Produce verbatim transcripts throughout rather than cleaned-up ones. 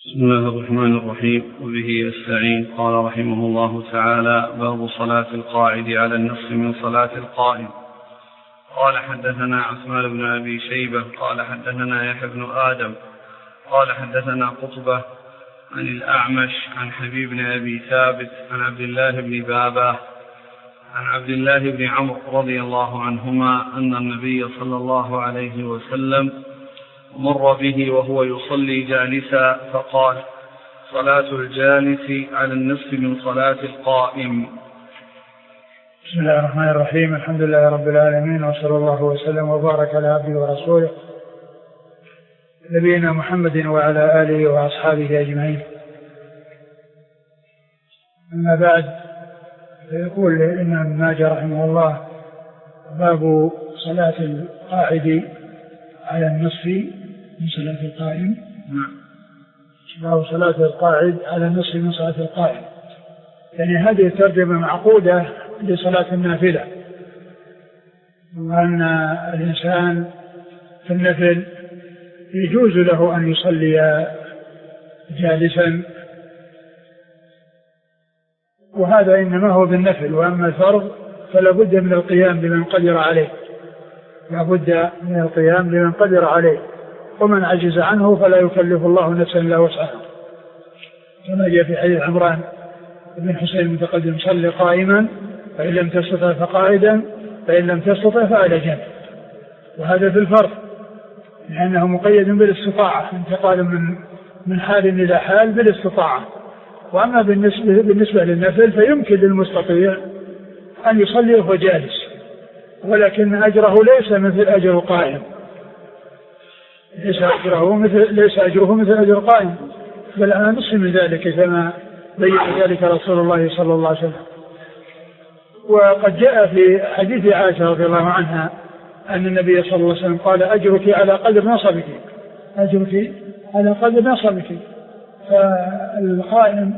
بسم الله الرحمن الرحيم، وبه يستعين. قال رحمه الله تعالى: باب صلاة القاعد على النصف من صلاة القائم. قال: حدثنا عثمان بن أبي شيبة قال حدثنا يحيى بن آدم قال حدثنا قطبة عن الأعمش عن حبيب بن أبي ثابت عن عبد الله بن باباه عن عبد الله بن عمرو رضي الله عنهما أن النبي صلى الله عليه وسلم مر به وهو يصلي جالسا فقال: صلاة الجالس على النصف من صلاة القائم. بسم الله الرحمن الرحيم. الحمد لله رب العالمين، وصلى الله وسلم وبارك على عبده ورسوله نبينا محمد وعلى آله وأصحابه أجمعين. أما بعد، فيقول الإمام ابن ماجه رحمه الله: باب صلاة القاعد على النصف من صلاة القائم. باب صلاة القاعد على النصف من صلاة القائم، يعني هذه الترجمة معقودة لصلاة النافلة، وأن الإنسان في النفل يجوز له أن يصلي جالسا، وهذا إنما هو بالنفل، وأما الفرض فلا بد من القيام بمن قدر عليه، لا بد من القيام بمن قدر عليه، ومن عجز عنه فلا يكلف الله نفسا إلا وسعها، كما جاء في حديث عمران بن حسين المتقدم: صل قائما فإن لم تستطع فقاعدا فإن لم تستطع فعلى جنب. وهذا في الفرض لأنه مقيد بالاستطاعة، انتقال من من حال إلى حال بالاستطاعة. وأما بالنسبة, بالنسبة للنفل فيمكن للمستطيع أن يصلي وهو جالس، ولكن أجره ليس مثل أجر القائم، ليس أجره مثل ليس أجره مثل أجر القائم، بل على نصف من ذلك، كما بين ذلك رسول الله صلى الله عليه وسلم. وقد جاء في حديث عائشة رضي الله عنها أن النبي صلى الله عليه وسلم قال: أجرك على قدر نصبك، أجرك على قدر نصبك. فالقائم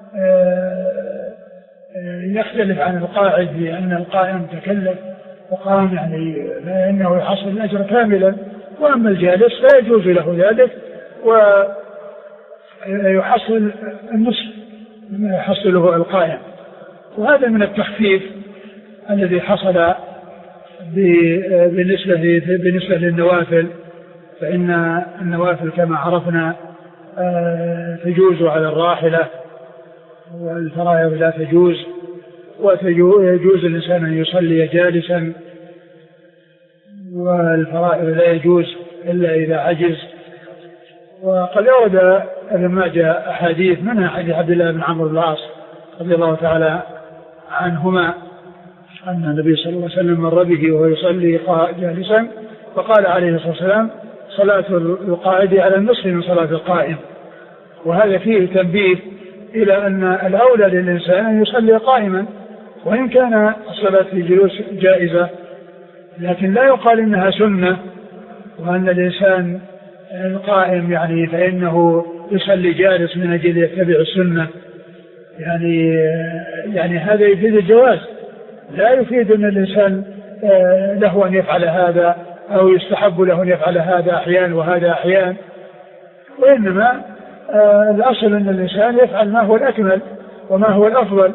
يختلف عن القاعد، لأن القائم تكلف وقام يعني فإنه يحصل الأجر كاملا، وأما الجالس فيجوز له ذلك ويحصل النصف مما يحصله القائم. وهذا من التخفيف الذي حصل بالنسبة بالنسبة للنوافل، فإن النوافل كما عرفنا تجوز على الراحلة، والفرائض لا تجوز، ويجوز الإنسان أن يصلي جالسا، والفرائض لا يجوز إلا إذا عجز. وقد أورد ابن ماجه أحاديث، منها حديث عبد الله بن عمرو بن العاص رضي الله تعالى عنهما أن النبي صلى الله عليه وسلم مر به وهو يصلي جالسا فقال عليه الصلاة والسلام: صلاة القاعد على النصف من صلاة القائم. وهذا فيه تنبيه إلى أن الأولى للإنسان أن يصلي قائما، وإن كان الصلاة في جلوس جائزة، لكن لا يقال إنها سنة، وأن الإنسان القائم يعني فإنه يصلي جالس من أجل يتبع السنة، يعني يعني هذا يفيد الجواز، لا يفيد أن الإنسان له أن يفعل هذا أو يستحب له أن يفعل هذا أحيان وهذا أحيان، وإنما الأصل أن الإنسان يفعل ما هو الأكمل وما هو الأفضل،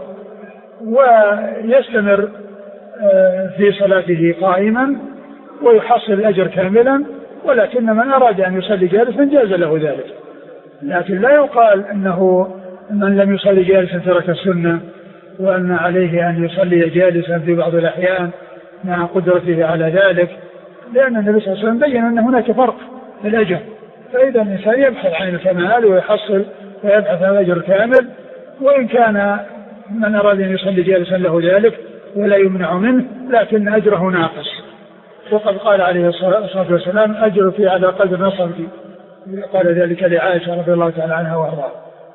ويستمر في صلاته قائما ويحصل الأجر كاملا. ولكن من أراد أن يصلي جالسا جاز له ذلك، لكن لا يقال أنه من لم يصلي جالسا ترك السنة، وأن عليه أن يصلي جالسا في بعض الأحيان مع قدرته على ذلك، لأن النبي صلى الله عليه وسلم بين أن هناك فرق في الأجر. فإذا الإنسان يبحث عن الكمال ويحصل ويبحث عن الأجر كامل، وإن كان من أراد أن يصلي جالسا له ذلك ولا يمنع منه، لكن أجره ناقص. وقد قال عليه الصلاة والسلام: أجرك على قدر نصبك، قال ذلك لعائشة رضي الله تعالى عنها وأرضاها.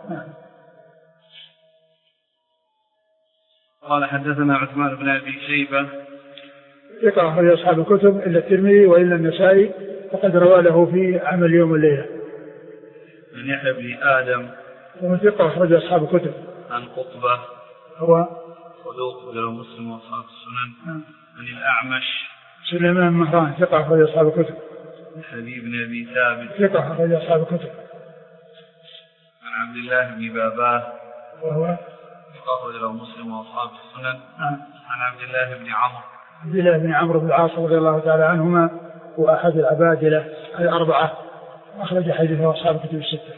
قال: حدثنا عثمان بن أبي شيبة ثقة أخرج أصحاب الكتب إلا الترمذي وإلا النسائي، وقد روى له في عمل يوم الليلة. عن يحيى بن آدم وهو ثقة أخرج أصحاب الكتب. عن قطبة هو صدوق له مسلم وأصحاب السنن. عن الأعمش سليمان مهران ثقة أخرج أصحاب الكتب. حبيب بن أبي ثابت ثقة أخرج أصحاب الكتب. عبد الله بن باباه وهو أخرج له مسلم وأصحاب السنن. نعم. عن عبد الله بن عمرو عبد الله بن عمرو بن العاص رضي الله تعالى عنهما وأحد العبادلة الأربعة أخرج حديثه أصحاب الكتب الستة.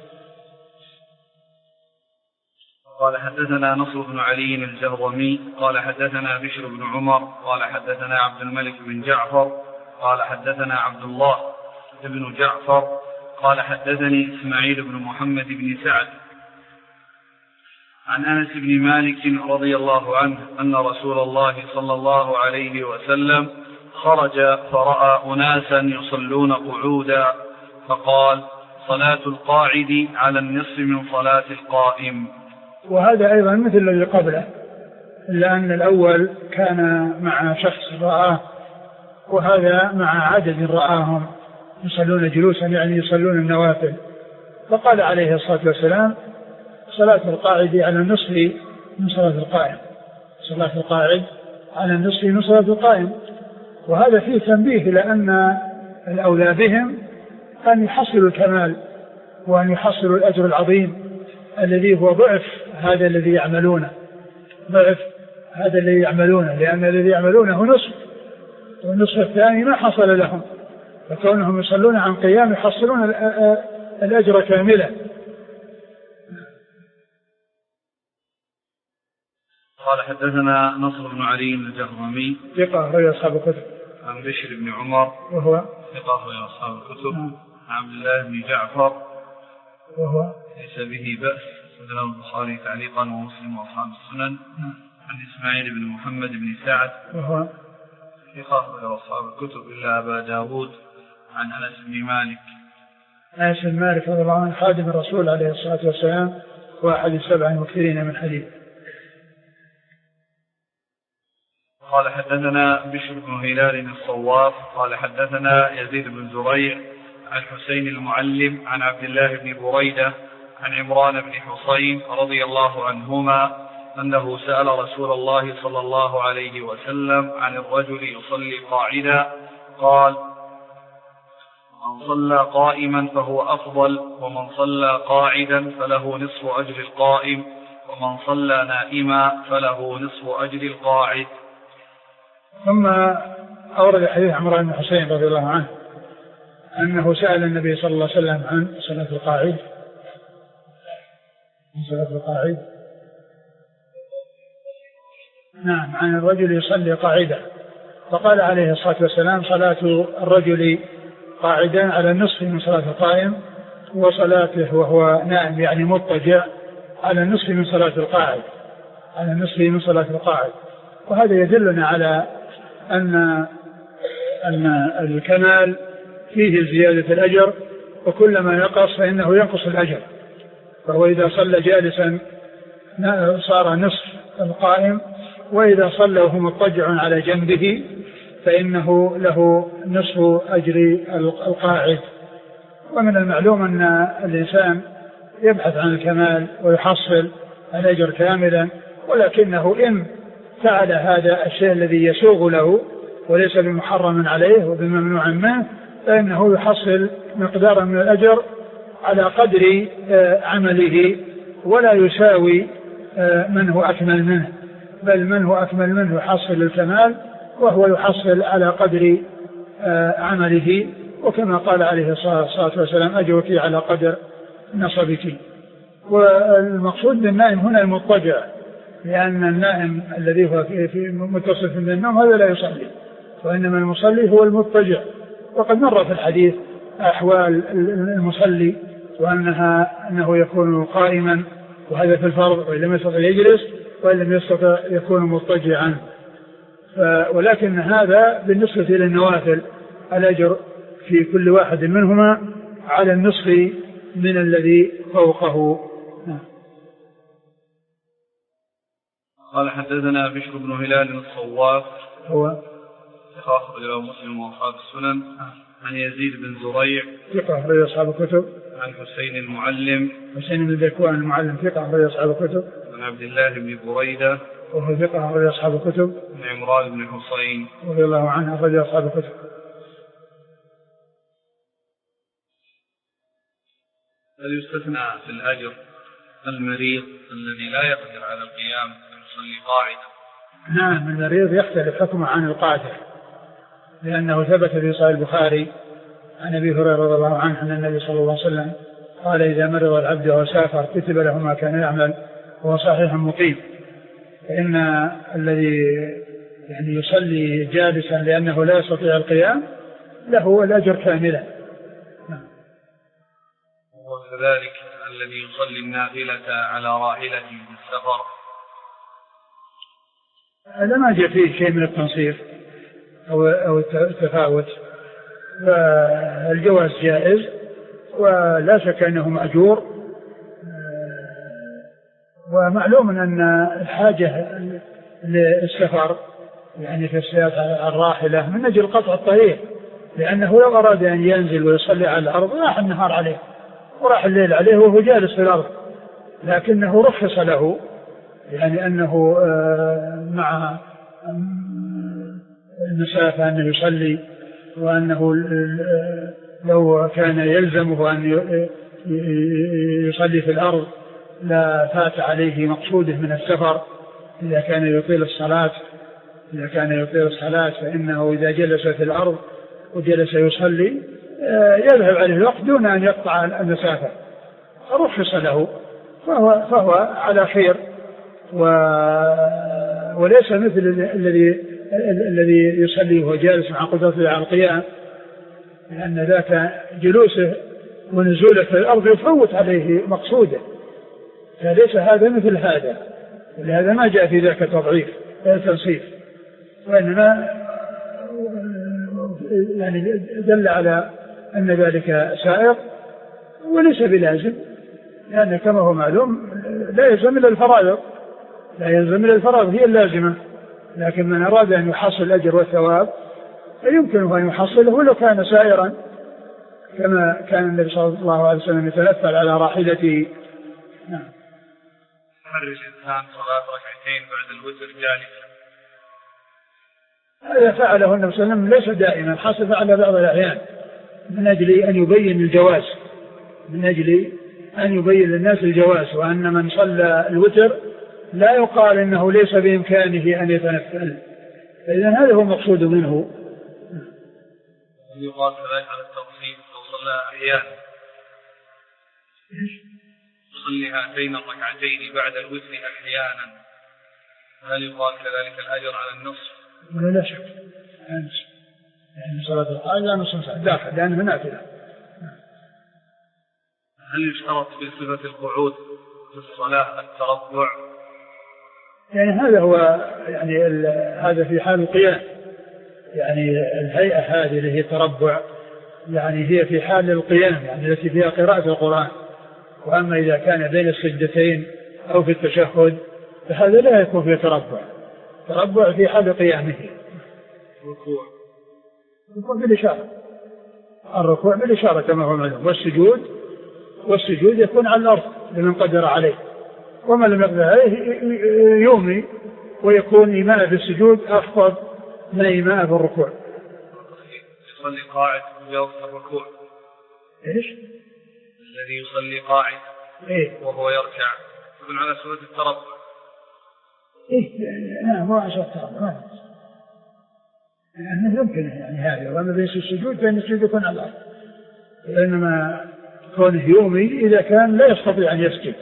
قال حدثنا نصر بن علي الجهضمي قال حدثنا بشر بن عمر قال حدثنا عبد الملك بن جعفر قال حدثنا عبد الله بن جعفر قال حدثني إسماعيل بن محمد بن سعد عن أنس بن مالك رضي الله عنه أن رسول الله صلى الله عليه وسلم خرج فرأى أناسا يصلون قعودا فقال صلاة القاعد على النصف من صلاة القائم. وهذا أيضا مثل الذي قبله، إلا أن الأول كان مع شخص رآه وهذا مع عدد رآهم يصلون جلوسا يعني يصلون النوافل. فقال عليه الصلاة والسلام صلاة القاعد على النصف من صلاة القائم، صلاة القاعد على النصف من صلاة القائم. وهذا فيه تنبيه إلى أن الأولى بهم أن يحصلوا الكمال وأن يحصلوا الأجر العظيم الذي هو ضعف هذا الذي يعملونه، ضعف هذا الذي يعملونه، لأن الذي يعملونه نصف والنصف الثاني ما حصل لهم، فكونهم يصلون عن قيام يحصلون الأجر كاملا. قال حدثنا نصر بن علي الجهضمي ثقة أخرج أصحاب الكتب. عن بشر بن عمر وهو ثقة أخرج أصحاب الكتب. عن عبد الله بن جعفر وهو ليس به بأس أخرجه البخاري تعليقا ومسلم وأصحاب السنن. عن إسماعيل بن محمد بن سعد وهو ثقة أخرج أصحاب الكتب إلا أبا داود. عن أنس بن مالك أنس بن مالك رضي الله عنه خادم الرسول عليه الصلاة والسلام وأحد السبع المكثرين من حديث. قال حدثنا بشر بن هلال الصواف قال حدثنا يزيد بن زريع عن حسين المعلم عن عبد الله بن بريدة عن عمران بن حصين رضي الله عنهما أنه سأل رسول الله صلى الله عليه وسلم عن الرجل يصلي قاعدا قال من صلى قائما فهو أفضل ومن صلى قاعدا فله نصف أجر القائم ومن صلى نائما فله نصف أجر القاعد. ثم أورد حديث عمران بن حصين رضي الله عنه أنه سأل النبي صلى الله عليه وسلم عن صلاة القاعد عن صلاة القاعد نعم عن الرجل يصلي قاعدا، فقال عليه الصلاة والسلام صلاة الرجل قاعدا على النصف من صلاة القائم وصلاته وهو نائم يعني مضطجع على النصف من صلاة القاعد على النصف من صلاة القاعد. وهذا يدلنا على أن أن الكمال فيه زيادة الأجر، وكلما نقص فإنه ينقص الأجر. فهو إذا صلى جالسا صار نصف القائم، وإذا صلى وهو مضطجع على جنبه فإنه له نصف أجر القاعد. ومن المعلوم أن الإنسان يبحث عن الكمال ويحصل الأجر كاملا، ولكنه إن فعل هذا الشيء الذي يسوغ له وليس بمحرم عليه وبممنوع منه فإنه يحصل مقدارا من الأجر على قدر عمله، ولا يساوي من هو أكمل منه، بل من هو أكمل منه يحصل الكمال وهو يحصل على قدر عمله. وكما قال عليه الصلاة والسلام أجرك على قدر نصبك. والمقصود بالنائم هنا المضطجع، لأن النائم الذي هو في متصل بالنوم هذا لا يصلي، وإنما المصلي هو المضطجع. وقد مر في الحديث أحوال المصلي وأنها أنه يكون قائما وهذا في الفرض، وإن لم يستطع يجلس، وإن لم يستطع يكون مضطجعا. ولكن هذا بالنسبة للنوافل الأجر في كل واحد منهما على النصف من الذي فوقه. قال حدثنا بشر بن هلال الصواف هو أخرج له مسلم وأصحاب السنن. عن يزيد بن زريع ثقة أخرج أصحاب الكتب. عن حسين المعلم حسين بن ذكوان المعلم ثقة أخرج أصحاب الكتب. عن عبد الله بن بريدة وهو ثقة أخرج أصحاب الكتب. عن عمران بن حصين رضي الله عنه أخرج أصحاب الكتب. هل يستثنى في الأجر المريض الذي لا يقدر على القيام يصلي قاعدا. نعم المريض يختلف حكمه عن القادر، لأنه ثبت في صحيح البخاري عن أبي هريرة رضي الله عنه أن النبي صلى الله عليه وسلم قال إذا مرض العبد وسافر كتب له ما كان يعمل وهو صحيح مقيم. فإن الذي يعني يصلي جالسا لأنه لا يستطيع القيام له الأجر كاملا. وكذلك الذي يصلي النافلة على راحلته في السفر هذا ما جاء فيه شيء من التنصيف أو أو التفاوت، فالجواز جائز ولا شك أنه مأجور. ومعلوم أن الحاجة للسفر يعني في السيارة الراحلة من أجل قطع الطريق، لأنه لو أراد أن ينزل ويصلي على الأرض راح النهار عليه وراح الليل عليه وهو جالس في الأرض، لكنه رخص له يعني أنه مع المسافة أنه يصلي، وأنه لو كان يلزمه أن يصلي في الأرض لا فات عليه مقصوده من السفر. إذا كان يطيل الصلاة إذا كان يطيل الصلاة فإنه إذا جلس في الأرض وجلس يصلي يذهب عليه الوقت دون أن يقطع المسافة، رخص له فهو, فهو على خير. و وليس مثل الذي الذي يصلي وهو جالس مع قدرته على القيام، لأن ذاك جلوسه ونزوله في الأرض يفوت عليه مقصوده، فليس هذا مثل هذا، ولهذا ما جاء في ذاك تضعيف تنصيف، وإنما يعني دل على أن ذلك سائر وليس بلازم، لأن كما هو معلوم لا يلزم إلا الفرائض لا يلزم إلا الفرائض هي اللازمة، لكن من أراد أن يحصل الأجر والثواب فيمكنه أن يحصله ولو كان سائرا، كما كان النبي صلى الله عليه وسلم يتنفل على راحلته. نعم. حرج الإنسان صلاة ركعتين بعد الوتر جالسا، هذا فعله النبي صلى الله عليه وسلم ليس دائما، حصل فعل بعض الأحيان من أجل أن يبين الجواز من أجل أن يبين للناس الجواز، وأن من صلى الوتر لا يقال إنه ليس بإمكانه أن يتنفل، فإذن هذا هو مقصود منه. يقال كذلك على التوصيل لو صلى أحيانا يصلي هاتين الركعتين بعد الوتر أحيانا، هل يقال كذلك الأجر على النصف؟ لا شك يعني صلاة الحاجة نصف ساعة داخل لأنه نافلة. هل يشترط في صفة القعود في الصلاة التربع؟ يعني هذا هو يعني هذا في حال القيام، يعني الهيئة هذه اللي هي تربع يعني هي في حال القيام يعني التي فيها قراءة القرآن، وأما إذا كان بين السجدتين أو في التشهد فهذا لا يكون فيه تربع، تربع في حال قيامه. الركوع الركوع بالإشارة الركوع بالإشارة كما هو معلوم، والسجود والسجود يكون على الأرض لمن قدر عليه، وما لم يقدر عليه يومي ويكون إيماء في السجود أفضل من إيماء في الركوع. يصلي قاعد ويوقف الركوع. إيش؟ الذي يصلي قاعد إيه؟ وهو يركع يكون على سورة التربع. إيه نعم هو عشان التربع يعني يمكن يعني هذا، وأما بين السجود فإن السجود يكون على الأرض، إنما كونه يومي إذا كان لا يستطيع أن يسجد.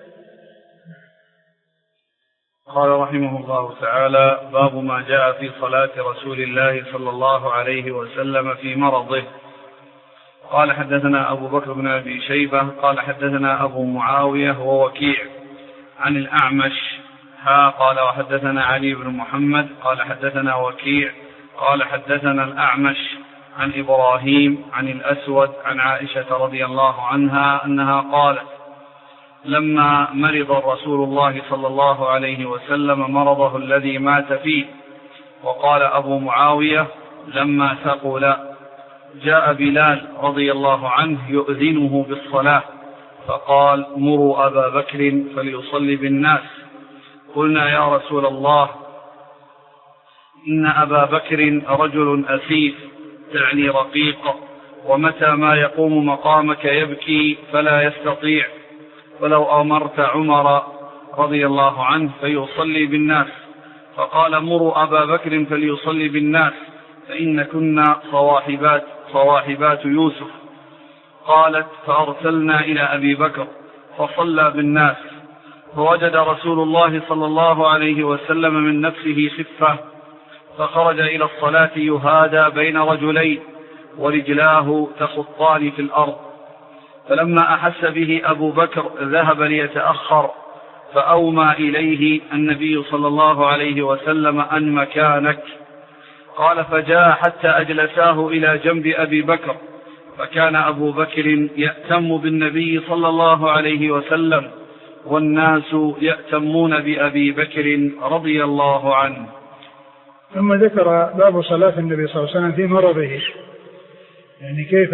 قال رحمه الله تعالى: باب ما جاء في صلاة رسول الله صلى الله عليه وسلم في مرضه. قال حدثنا أبو بكر بن أبي شيبة قال حدثنا أبو معاوية ووكيع عن الأعمش ها قال وحدثنا علي بن محمد قال حدثنا وكيع قال حدثنا الأعمش عن إبراهيم عن الأسود عن عائشة رضي الله عنها أنها قالت: لما مرض رسول الله صلى الله عليه وسلم مرضه الذي مات فيه. وقال أبو معاوية: لما ثقل جاء بلال رضي الله عنه يؤذنه بالصلاة فقال: مروا أبا بكر فليصلي بالناس. قلنا: يا رسول الله إن أبا بكر رجل أسيف تعني رقيق، ومتى ما يقوم مقامك يبكي فلا يستطيع. ولو أمرت عمر رضي الله عنه فيصلي بالناس، فقال مروا أبا بكر فليصلي بالناس فإن كنا صواحبات, صواحبات يوسف. قالت فأرسلنا إلى أبي بكر فصلى بالناس، فوجد رسول الله صلى الله عليه وسلم من نفسه خفة، فخرج إلى الصلاة يهادى بين رجلين ورجلاه تخطان في الأرض، فلما أحس به أبو بكر ذهب ليتأخر، فأومى إليه النبي صلى الله عليه وسلم أن مكانك. قال فجاء حتى أجلساه إلى جنب أبي بكر، فكان أبو بكر يأتم بالنبي صلى الله عليه وسلم والناس يأتمون بأبي بكر رضي الله عنه. ثم ذكر باب صلاة النبي صلى الله عليه وسلم في مرضه، يعني كيف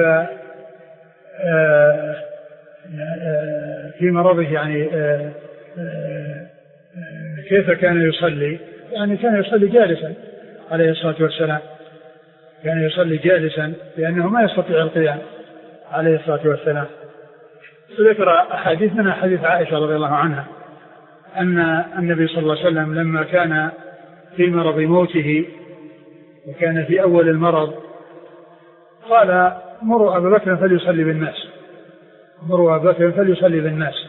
آه في مرضه، يعني آه آه كيف كان يصلي، يعني كان يصلي جالسا عليه الصلاة والسلام، كان يصلي جالسا لأنه ما يستطيع القيام عليه الصلاة والسلام. ذكر أحاديث منها حديث عائشة رضي الله عنها أن النبي صلى الله عليه وسلم لما كان في مرض موته وكان في أول المرض قال مروا أبا بكر فليصلي بالناس، مروا أبا بكر فليصلي بالناس.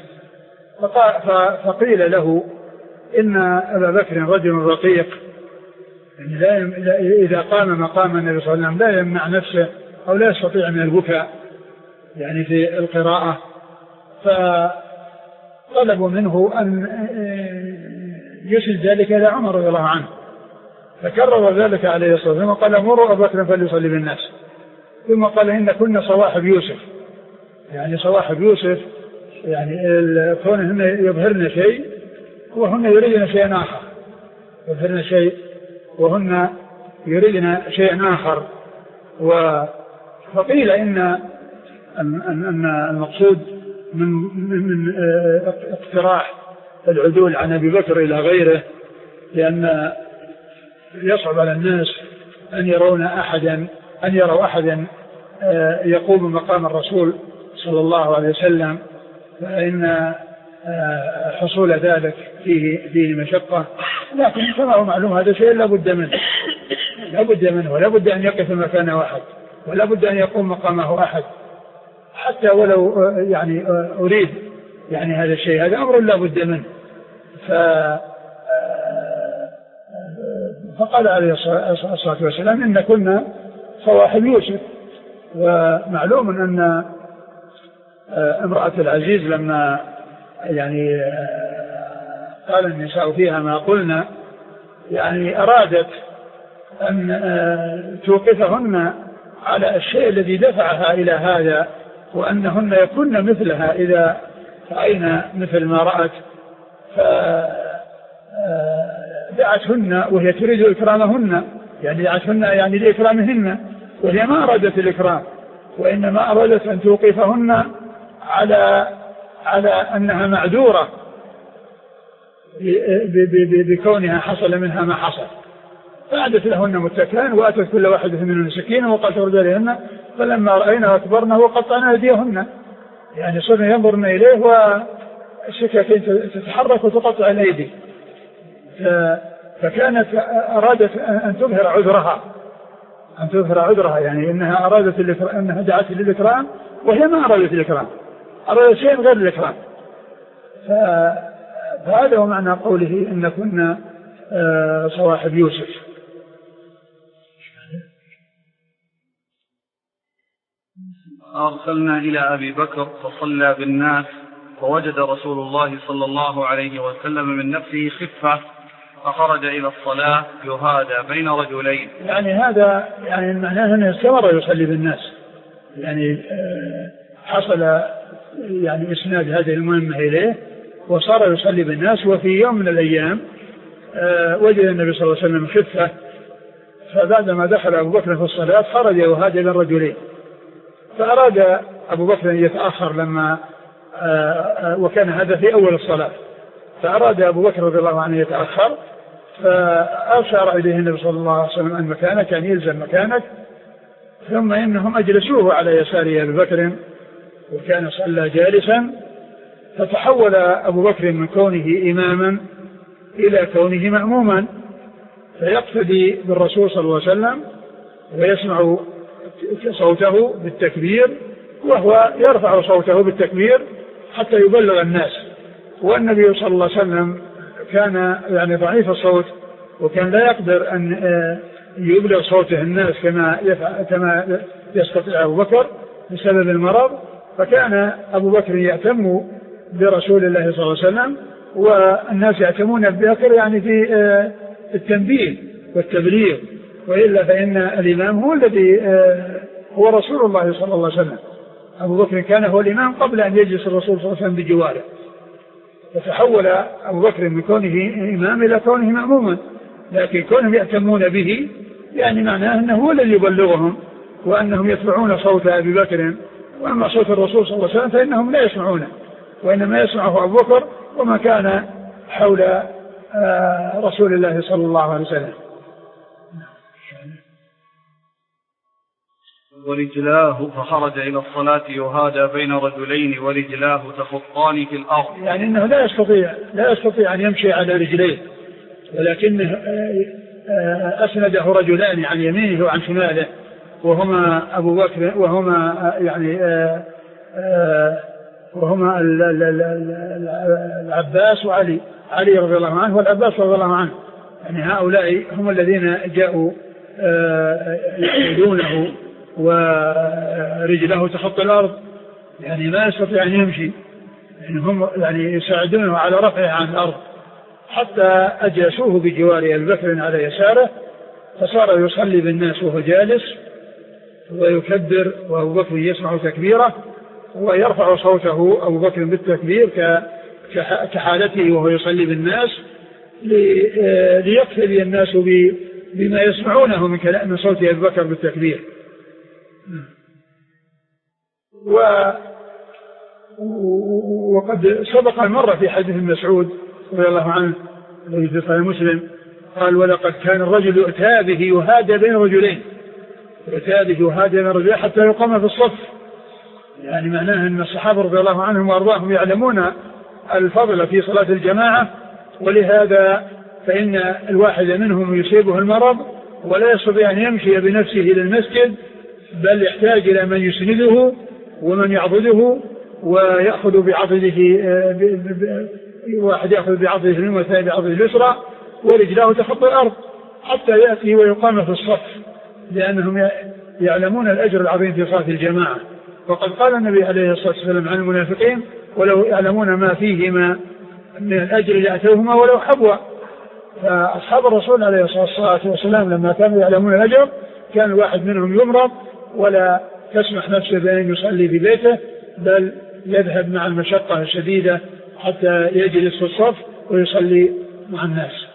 فقيل له إن أبا بكر رجل رقيق، يعني لا يم... إذا قام مقام النبي صلى الله عليه وسلم لا يمنع نفسه أو لا يستطيع من البكاء يعني في القراءة، فطلبوا منه أن يسل ذلك إلى عمر رضي الله عنه، فكرر ذلك عليه الصلاة والسلام وقال مروا أبا بكر فليصلي بالناس. ثم قال إن كنا صواحب يوسف، يعني صواحب يوسف يعني كونهن يظهرن شيء وهن يريدن شيئا آخر، يظهرن شيء وهن يريدن شيئا آخر. فقيل إن أن المقصود من من اقتراح العدول عن أبي بكر إلى غيره، لأن يصعب على الناس أن يرون أحدا أن يروا أحدا يقوم مقام الرسول صلى الله عليه وسلم، فإن حصول ذلك فيه فيه مشقة، لكن كما هو معلوم هذا شيء لا بد منه، لا بد منه ولا بد أن يقف مكانه أحد ولا بد أن يقوم مقامه أحد، حتى ولو يعني أريد يعني هذا الشيء، هذا أمر لا بد منه. ف فقال عليه الصلاة والسلام إن كنا صواحب يوسف. ومعلوم أن امرأة العزيز لما يعني قال النساء فيها ما قلنا، يعني أرادت أن توقفهن على الشيء الذي دفعها إلى هذا، وأنهن يكون مثلها إذا رأينا مثل ما رأت، فدعتهن وهي تريد إكرامهن، يعني دعتهن يعني لإكرامهن، وهي ما أرادت الإكرام وإنما أرادت أن توقفهن على على أنها معذورة بكونها حصل منها ما حصل. فأعدت لهن متكئا وأتت كل واحدة منهن سكينة وقالت رجالهن فلما رأينا أكبرنا وقطعنا أيديهن، يعني صرنا ينظرن إليه والسكاكين تتحرك وتقطع الأيدي. فكانت أرادت أن تظهر عذرها أن تظهر عذرها يعني إنها أرادت أنها دعت للإكرام وهي ما أرادت الإكرام، أرادت شيء غير الإكرام. فهذا هو معنى قوله إن كنا صواحب يوسف. أرسلنا إلى أبي بكر فصلى بالناس، فوجد رسول الله صلى الله عليه وسلم من نفسه خفة، فخرج إلى الصلاة يهادى بين رجلين. يعني هذا يعني معناه أنه استمر يصلي بالناس، يعني حصل يعني إسناد هذه المهمة إليه وصار يصلي بالناس. وفي يوم من الأيام وجد النبي صلى الله عليه وسلم خفة، فبعدما دخل أبو بكر في الصلاة خرج يهادى بين رجلين، فأراد أبو بكر أن يتأخر لما وكان هذا في أول الصلاة، فأراد أبو بكر رضي الله عنه يتأخر، فأشار إليه النبي صلى الله عليه وسلم أن مكانك يعني يلزم مكانك، ثم إنهم أجلسوه على يسار أبي بكر وكان صلى جالسا، فتحول أبو بكر من كونه إماما إلى كونه مأموما، فيقتدي بالرسول صلى الله عليه وسلم ويسمع صوته بالتكبير وهو يرفع صوته بالتكبير حتى يبلغ الناس. والنبي صلى الله عليه وسلم كان يعني ضعيف الصوت وكان لا يقدر أن يبلغ صوته الناس كما كما يستطيع أبو بكر بسبب المرض، فكان أبو بكر يهتم برسول الله صلى الله عليه وسلم والناس يهتمون ببكر يعني في التنبيه والتبليغ، وإلا فإن الإمام هو الذي هو رسول الله صلى الله عليه وسلم. أبو بكر كان هو الإمام قبل أن يجلس الرسول صلى الله عليه وسلم بجواره، فتحول أبو بكر من كونه إمام إلى كونه مأموما، لكن كونهم يأتمون به يعني معناه أنه هو الذي يبلغهم وأنهم يتبعون صوت أبي بكر، وأما صوت الرسول صلى الله عليه وسلم فإنهم لا يسمعونه، وإنما يسمعه أبو بكر وما كان حول رسول الله صلى الله عليه وسلم. ورجلاه فخرج إلى الصلاة يهادى بين رجلين ورجلاه تخطان في الأرض، يعني أنه لا يستطيع لا يستطيع أن يمشي على رجليه، ولكنه أسنده رجلان عن يمينه وعن شماله وهما أبو بكر وهما يعني وهما العباس وعلي علي رضي الله عنه والعباس رضي الله عنه، يعني هؤلاء هم الذين جاءوا يقودونه ورجله تخطى الأرض، يعني ما يستطيع أن يمشي، يعني هم يعني يساعدونه على رفعه عن الأرض، حتى أجلسوه بجوار أبي بكر على يساره، فصار يصلي بالناس وهو جالس ويكبر وأبو بكر يسمع تكبيره ويرفع صوته أبو بكر بالتكبير كحالته وهو يصلي بالناس ليقتدي الناس بما يسمعونه من كلام من صوت أبي بكر بالتكبير. و وقد سبق المرة في حديث مسعود رضي الله عنه الذي في صحيح مسلم قال: ولقد كان الرجل يؤتى به يهادى بين رجلين، يؤتى به يهادى بين رجلين حتى يقام في الصف، يعني معناه أن الصحابة رضي الله عنهم وأرضاهم يعلمون الفضل في صلاة الجماعة، ولهذا فإن الواحد منهم يصيبه المرض ولا يستطيع أن يمشي بنفسه إلى المسجد، بل يحتاج إلى من يسنده ومن يعضده ويأخذ بعضده، واحد يأخذ بعضده اليمنى والثاني بعضده اليسرى ورجلاه تخطى الأرض حتى يأتي ويقام في الصف، لأنهم يعلمون الأجر العظيم في صلاة الجماعة. وقد قال النبي عليه الصلاة والسلام عن المنافقين: ولو يعلمون ما فيهما من الأجر لأتوهما ولو حبوا. فأصحاب الرسول عليه الصلاة والسلام لما كانوا يعلمون الأجر كان الواحد منهم يمرض ولا تسمح نفسه بأن يصلي في بيته، بل يذهب مع المشقة الشديدة حتى يجلس في الصف ويصلي مع الناس.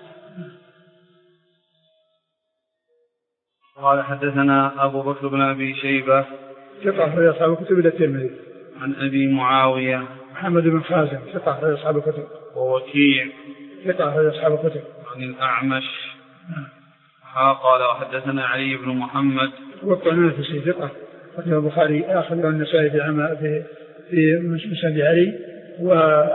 قال: حدثنا أبو بكر بن أبي شيبة ثقة في أصحاب الكتب إلى الترمذي. عن أبي معاوية محمد بن خازم ثقة في أصحاب الكتب. ووكيع ثقة في أصحاب الكتب. عن الأعمش. ها قال: وحدثنا علي بن محمد والطنافسي ثقة أخرجه البخاري آخر والنسائي في عما في في مسند علي و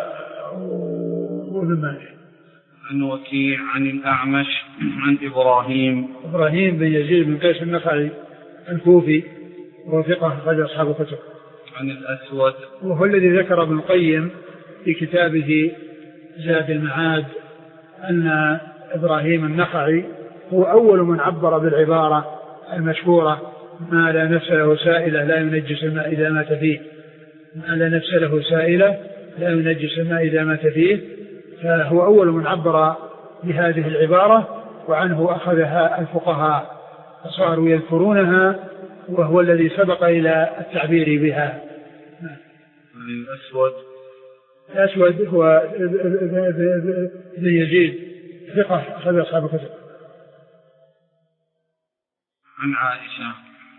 وابن ماجه. عن وكيع عن الأعمش عن إبراهيم إبراهيم بن يزيد بن قيس النخعي الكوفي وثقة أخرج أصحاب الكتب. عن الأسود وهو الذي ذكر ابن القيم في كتابه زاد المعاد أن إبراهيم النخعي هو أول من عبر بالعبارة المشهورة: ما لا نفس له سائلة لا ينجس الماء إذا مات فيه. ما لا نفس له سائلة لا ينجس الماء إذا مات فيه. فهو أول من عبر بهذه العبارة، وعنه أخذها الفقهاء فصاروا يذكرونها، وهو الذي سبق إلى التعبير بها. الأسود الأسود هو ابن يزيد ثقة أخذ أصحاب الكتب. عن عائشة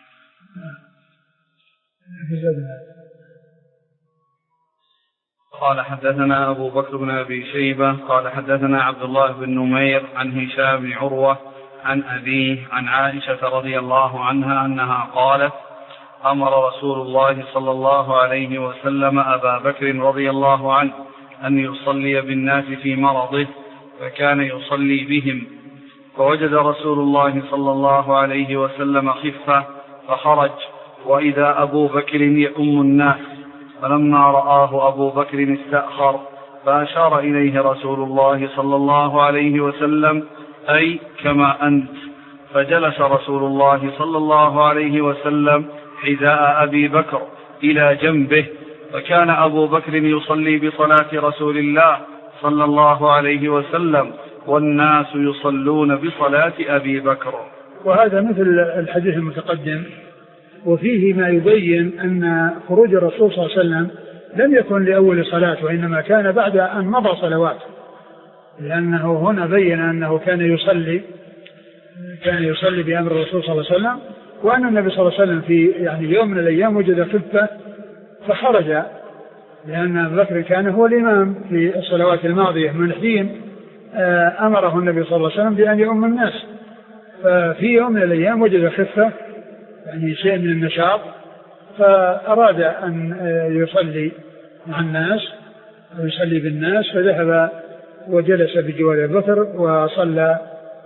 قال: حدثنا أبو بكر بن أبي شيبة قال: حدثنا عبد الله بن نمير عن هشام بن عروة عن أبيه عن عائشة رضي الله عنها أنها قالت: أمر رسول الله صلى الله عليه وسلم أبا بكر رضي الله عنه أن يصلي بالناس في مرضه، فكان يصلي بهم، فوجد رسول الله صلى الله عليه وسلم خفة فخرج، وإذا أبو بكر يؤم الناس، فلما رآه أبو بكر استأخر، فأشار إليه رسول الله صلى الله عليه وسلم أي كما أنت، فجلس رسول الله صلى الله عليه وسلم حذاء أبي بكر إلى جنبه، فكان أبو بكر يصلي بصلاة رسول الله صلى الله عليه وسلم والناس يصلون بصلاة أبي بكر. وهذا مثل الحديث المتقدم، وفيه ما يبين أن خروج الرسول صلى الله عليه وسلم لم يكن لأول صلاة، وإنما كان بعد أن مضى صلوات، لأنه هنا بين أنه كان يصلي كان يصلي بأمر الرسول صلى الله عليه وسلم، وأن النبي صلى الله عليه وسلم في يعني يوم من الأيام وجد خفة فخرج، لأن أبو بكر كان هو الإمام في الصلوات الماضية من حين أمره النبي صلى الله عليه وسلم بأن يؤم الناس، ففي يوم من الأيام وجد خفة يعني شيء من النشاط، فأراد أن يصلي مع الناس ويصلي بالناس، فذهب وجلس بجوار أبي بكر وصلى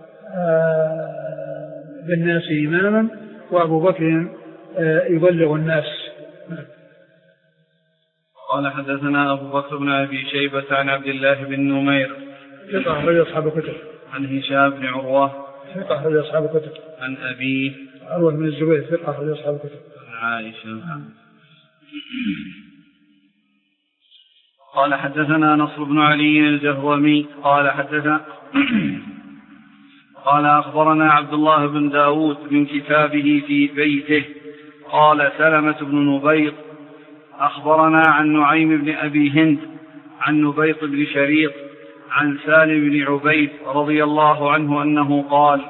بالناس إماما، وأبو بكر يبلغ الناس. قال حدثنا أبو بكر بن أبي شيبة عن عبد الله بن نمير ثقة أخرج أصحاب الكتب. عن هشام بن عروة ثقة أخرج أصحاب الكتب. عن أبيه عروة بن الزبير ثقة أخرج أصحاب الكتب. عن عائشة. قال حدثنا نصر بن علي الجهرمي قال حدثنا قال أخبرنا عبد الله بن داود من كتابه في بيته قال سلمة بن نبيط أخبرنا عن نعيم بن أبي هند عن نبيط بن شريط عن سالم بن عبيد رضي الله عنه أنه قال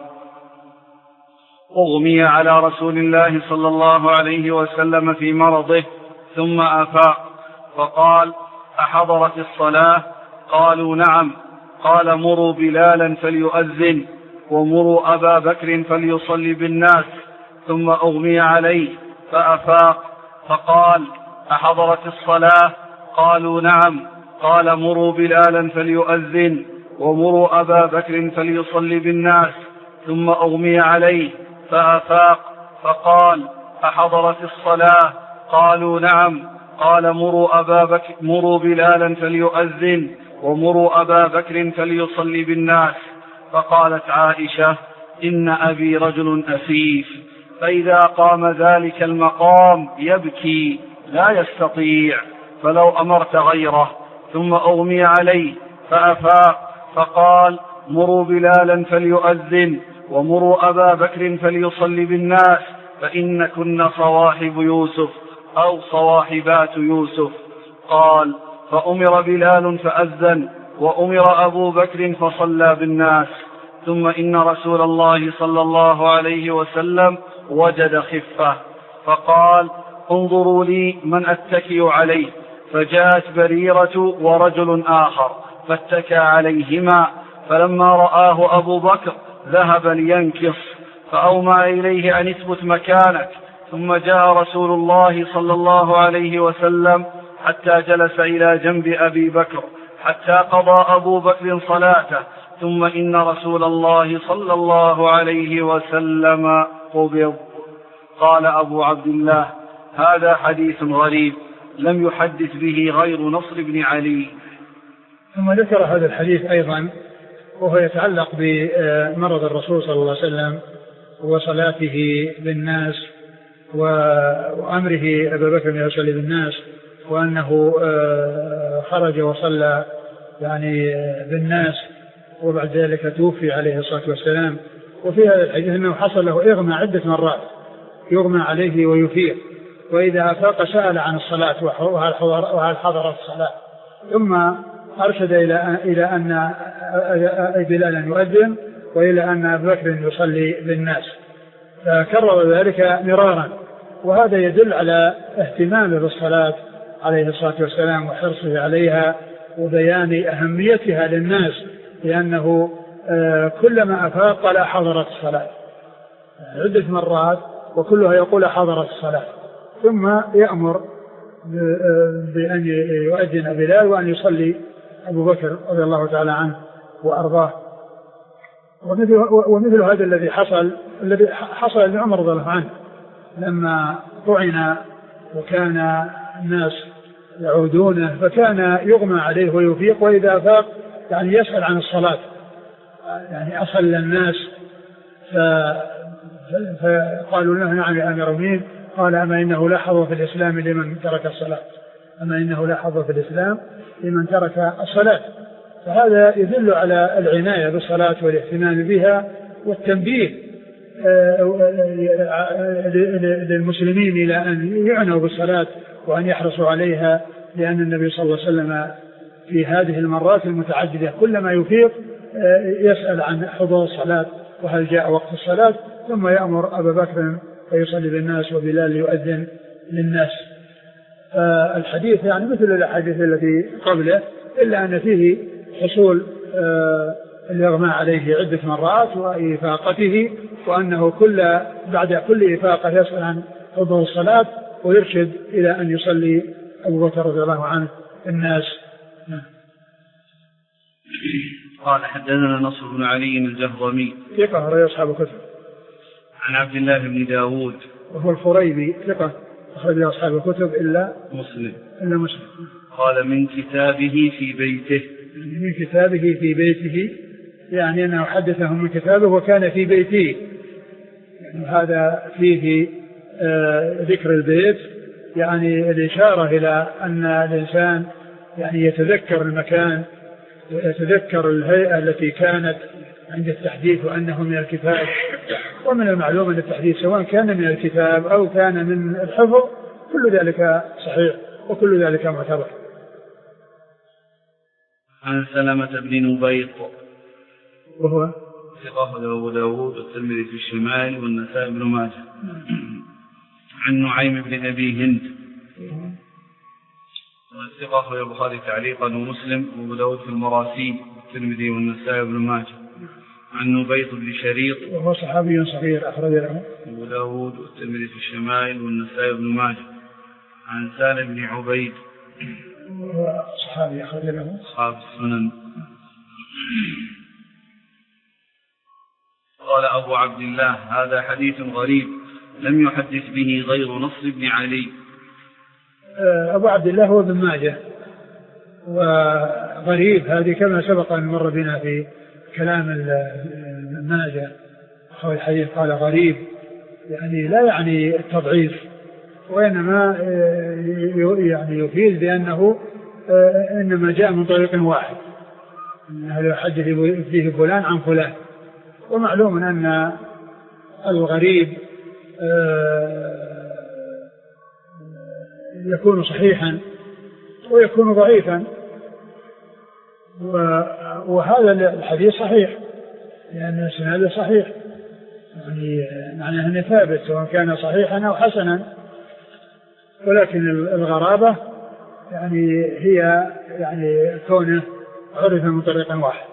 أغمي على رسول الله صلى الله عليه وسلم في مرضه ثم أفاق، فقال أحضرت الصلاة؟ قالوا نعم. قال مروا بلالا فليؤذن ومروا أبا بكر فليصلي بالناس، ثم أغمي عليه فأفاق، فقال أحضرت الصلاة؟ قالوا نعم. قال مروا بلالا فليؤذن ومروا أبا بكر فليصلي بالناس، ثم أغمي عليه فأفاق، فقال أحضرت الصلاة؟ قالوا نعم. قال مروا أبا بكر مروا بلالا فليؤذن ومروا أبا بكر فليصلي بالناس. فقالت عائشة إن أبي رجل أسيف، فإذا قام ذلك المقام يبكي لا يستطيع، فلو أمرت غيره. ثم أغمي عليه فأفاق، فقال مروا بلالا فليؤذن ومروا أبا بكر فليصلي بالناس، فإن كن صواحب يوسف أو صواحبات يوسف. قال فأمر بلال فأذن وأمر أبو بكر فصلى بالناس. ثم إن رسول الله صلى الله عليه وسلم وجد خفة، فقال انظروا لي من أتكئ عليه، فجاءت بريرة ورجل آخر فاتكى عليهما، فلما رآه أبو بكر ذهب لينكص، فأومى إليه أن اثبت مكانك. ثم جاء رسول الله صلى الله عليه وسلم حتى جلس إلى جنب أبي بكر حتى قضى أبو بكر صلاته، ثم إن رسول الله صلى الله عليه وسلم قبض. قال أبو عبد الله هذا حديث غريب لم يحدث به غير نصر بن علي. ثم ذكر هذا الحديث أيضا وهو يتعلق بمرض الرسول صلى الله عليه وسلم وصلاته بالناس وأمره أبا بكر أن يصلي بالناس، وأنه خرج وصلى يعني بالناس وبعد ذلك توفي عليه الصلاة والسلام. وفي هذا الحديث أنه حصل له إغمى عدة مرات، يغمى عليه ويفيق، وإذا أفاق سأل عن الصلاة وهل حضر الصلاة، ثم أرشد إلى إلى أن بلالا يؤذن وإلى أن أبا بكر يصلي بالناس، فكرر ذلك مرارا. وهذا يدل على اهتمامه بالصلاة عليه الصلاة والسلام وحرصه عليها وبيان أهميتها للناس، لأنه كلما أفاق قال حضرت الصلاة عدة مرات وكلها يقول حضرت الصلاة. ثم يأمر بأن يؤذن بلال وأن يصلي أبو بكر رضي الله تعالى عنه وأرضاه. ومثل, ومثل هذا الذي حصل الذي حصل لعمر رضي الله عنه لما طعن وكان الناس يعودونه فكان يغمى عليه ويفيق، وإذا فاق يعني يسأل عن الصلاة، يعني أصل الناس فقالوا له نعم يا أمير المؤمنين، قال أما إنه لا حظ في الإسلام لمن ترك الصلاة، أما إنه لا حظ في الإسلام لمن ترك الصلاة. فهذا يدل على العناية بالصلاة والاهتمام بها والتنبيه للمسلمين إلى أن يعنوا بالصلاة وأن يحرصوا عليها، لأن النبي صلى الله عليه وسلم في هذه المرات المتعددة كلما يفيق يسأل عن حضور الصلاة وهل جاء وقت الصلاة، ثم يأمر أبا بكر فيصلي بالناس وبلال يؤذن للناس. فالحديث يعني مثل الحديث الذي قبله، إلا أن فيه حصول الإغماء عليه عدة مرات وإفاقته، وأنه كل بعد كل إفاقة يسأل عن حضور الصلاة ويرشد إلى أن يصلي أبو بكر رضي الله عنه الناس. قال حدثنا نصر بن علي الجهضمي ثقة رأي أصحاب الكتب. عن عبد الله بن داود وهو الفريبي ثقة أخرج أصحاب الكتب إلا مسلم إلا مسلم. قال من كتابه في بيته، من كتابه في بيته يعني أنه حدثهم من كتابه وكان في بيته، يعني هذا فيه آه ذكر البيت، يعني الإشارة إلى أن الإنسان يعني يتذكر المكان ويتذكر الهيئة التي كانت عند التحديث وأنه من الكتاب. ومن المعلوم أن التحديث سواء كان من الكتاب أو كان من الحفظ كل ذلك صحيح وكل ذلك معتبر. عن سلمة بن نبيط وهو ثقة أبو داود والترمذي في الشمال والنسائي بن ماجه. عن نعيم بن أبي هند والثقة في البخاري تعليقا ومسلم وأبو داود في المراسيل والترمذي والنسائي بن ماجه. عن نبيط بن شريط وهو صحابي صغير أخرج له أبو داود والترمذي في الشمال والنسائي بن ماجه. عن سالم بن عبيد وهو صحابي أخرج له أصحاب السنن. قال أبو عبد الله هذا حديث غريب لم يحدث به غير نصر بن علي. أبو عبد الله هو ابن ماجه، وغريب هذه كما سبق أن مر بنا في كلام ماجه أو الحديث قال غريب، يعني لا يعني التضعيف، وإنما يعني يفيد بأنه إنما جاء من طريق واحد، أنه يحدث فيه فلان عن فلان. ومعلوم أن الغريب يكون صحيحا ويكون ضعيفا، وهذا الحديث صحيح لأن السناد صحيح، يعني معناه أنه ثابت سواء كان صحيحا أو حسنا، ولكن الغرابة يعني هي يعني كونه عرف من طريق واحد.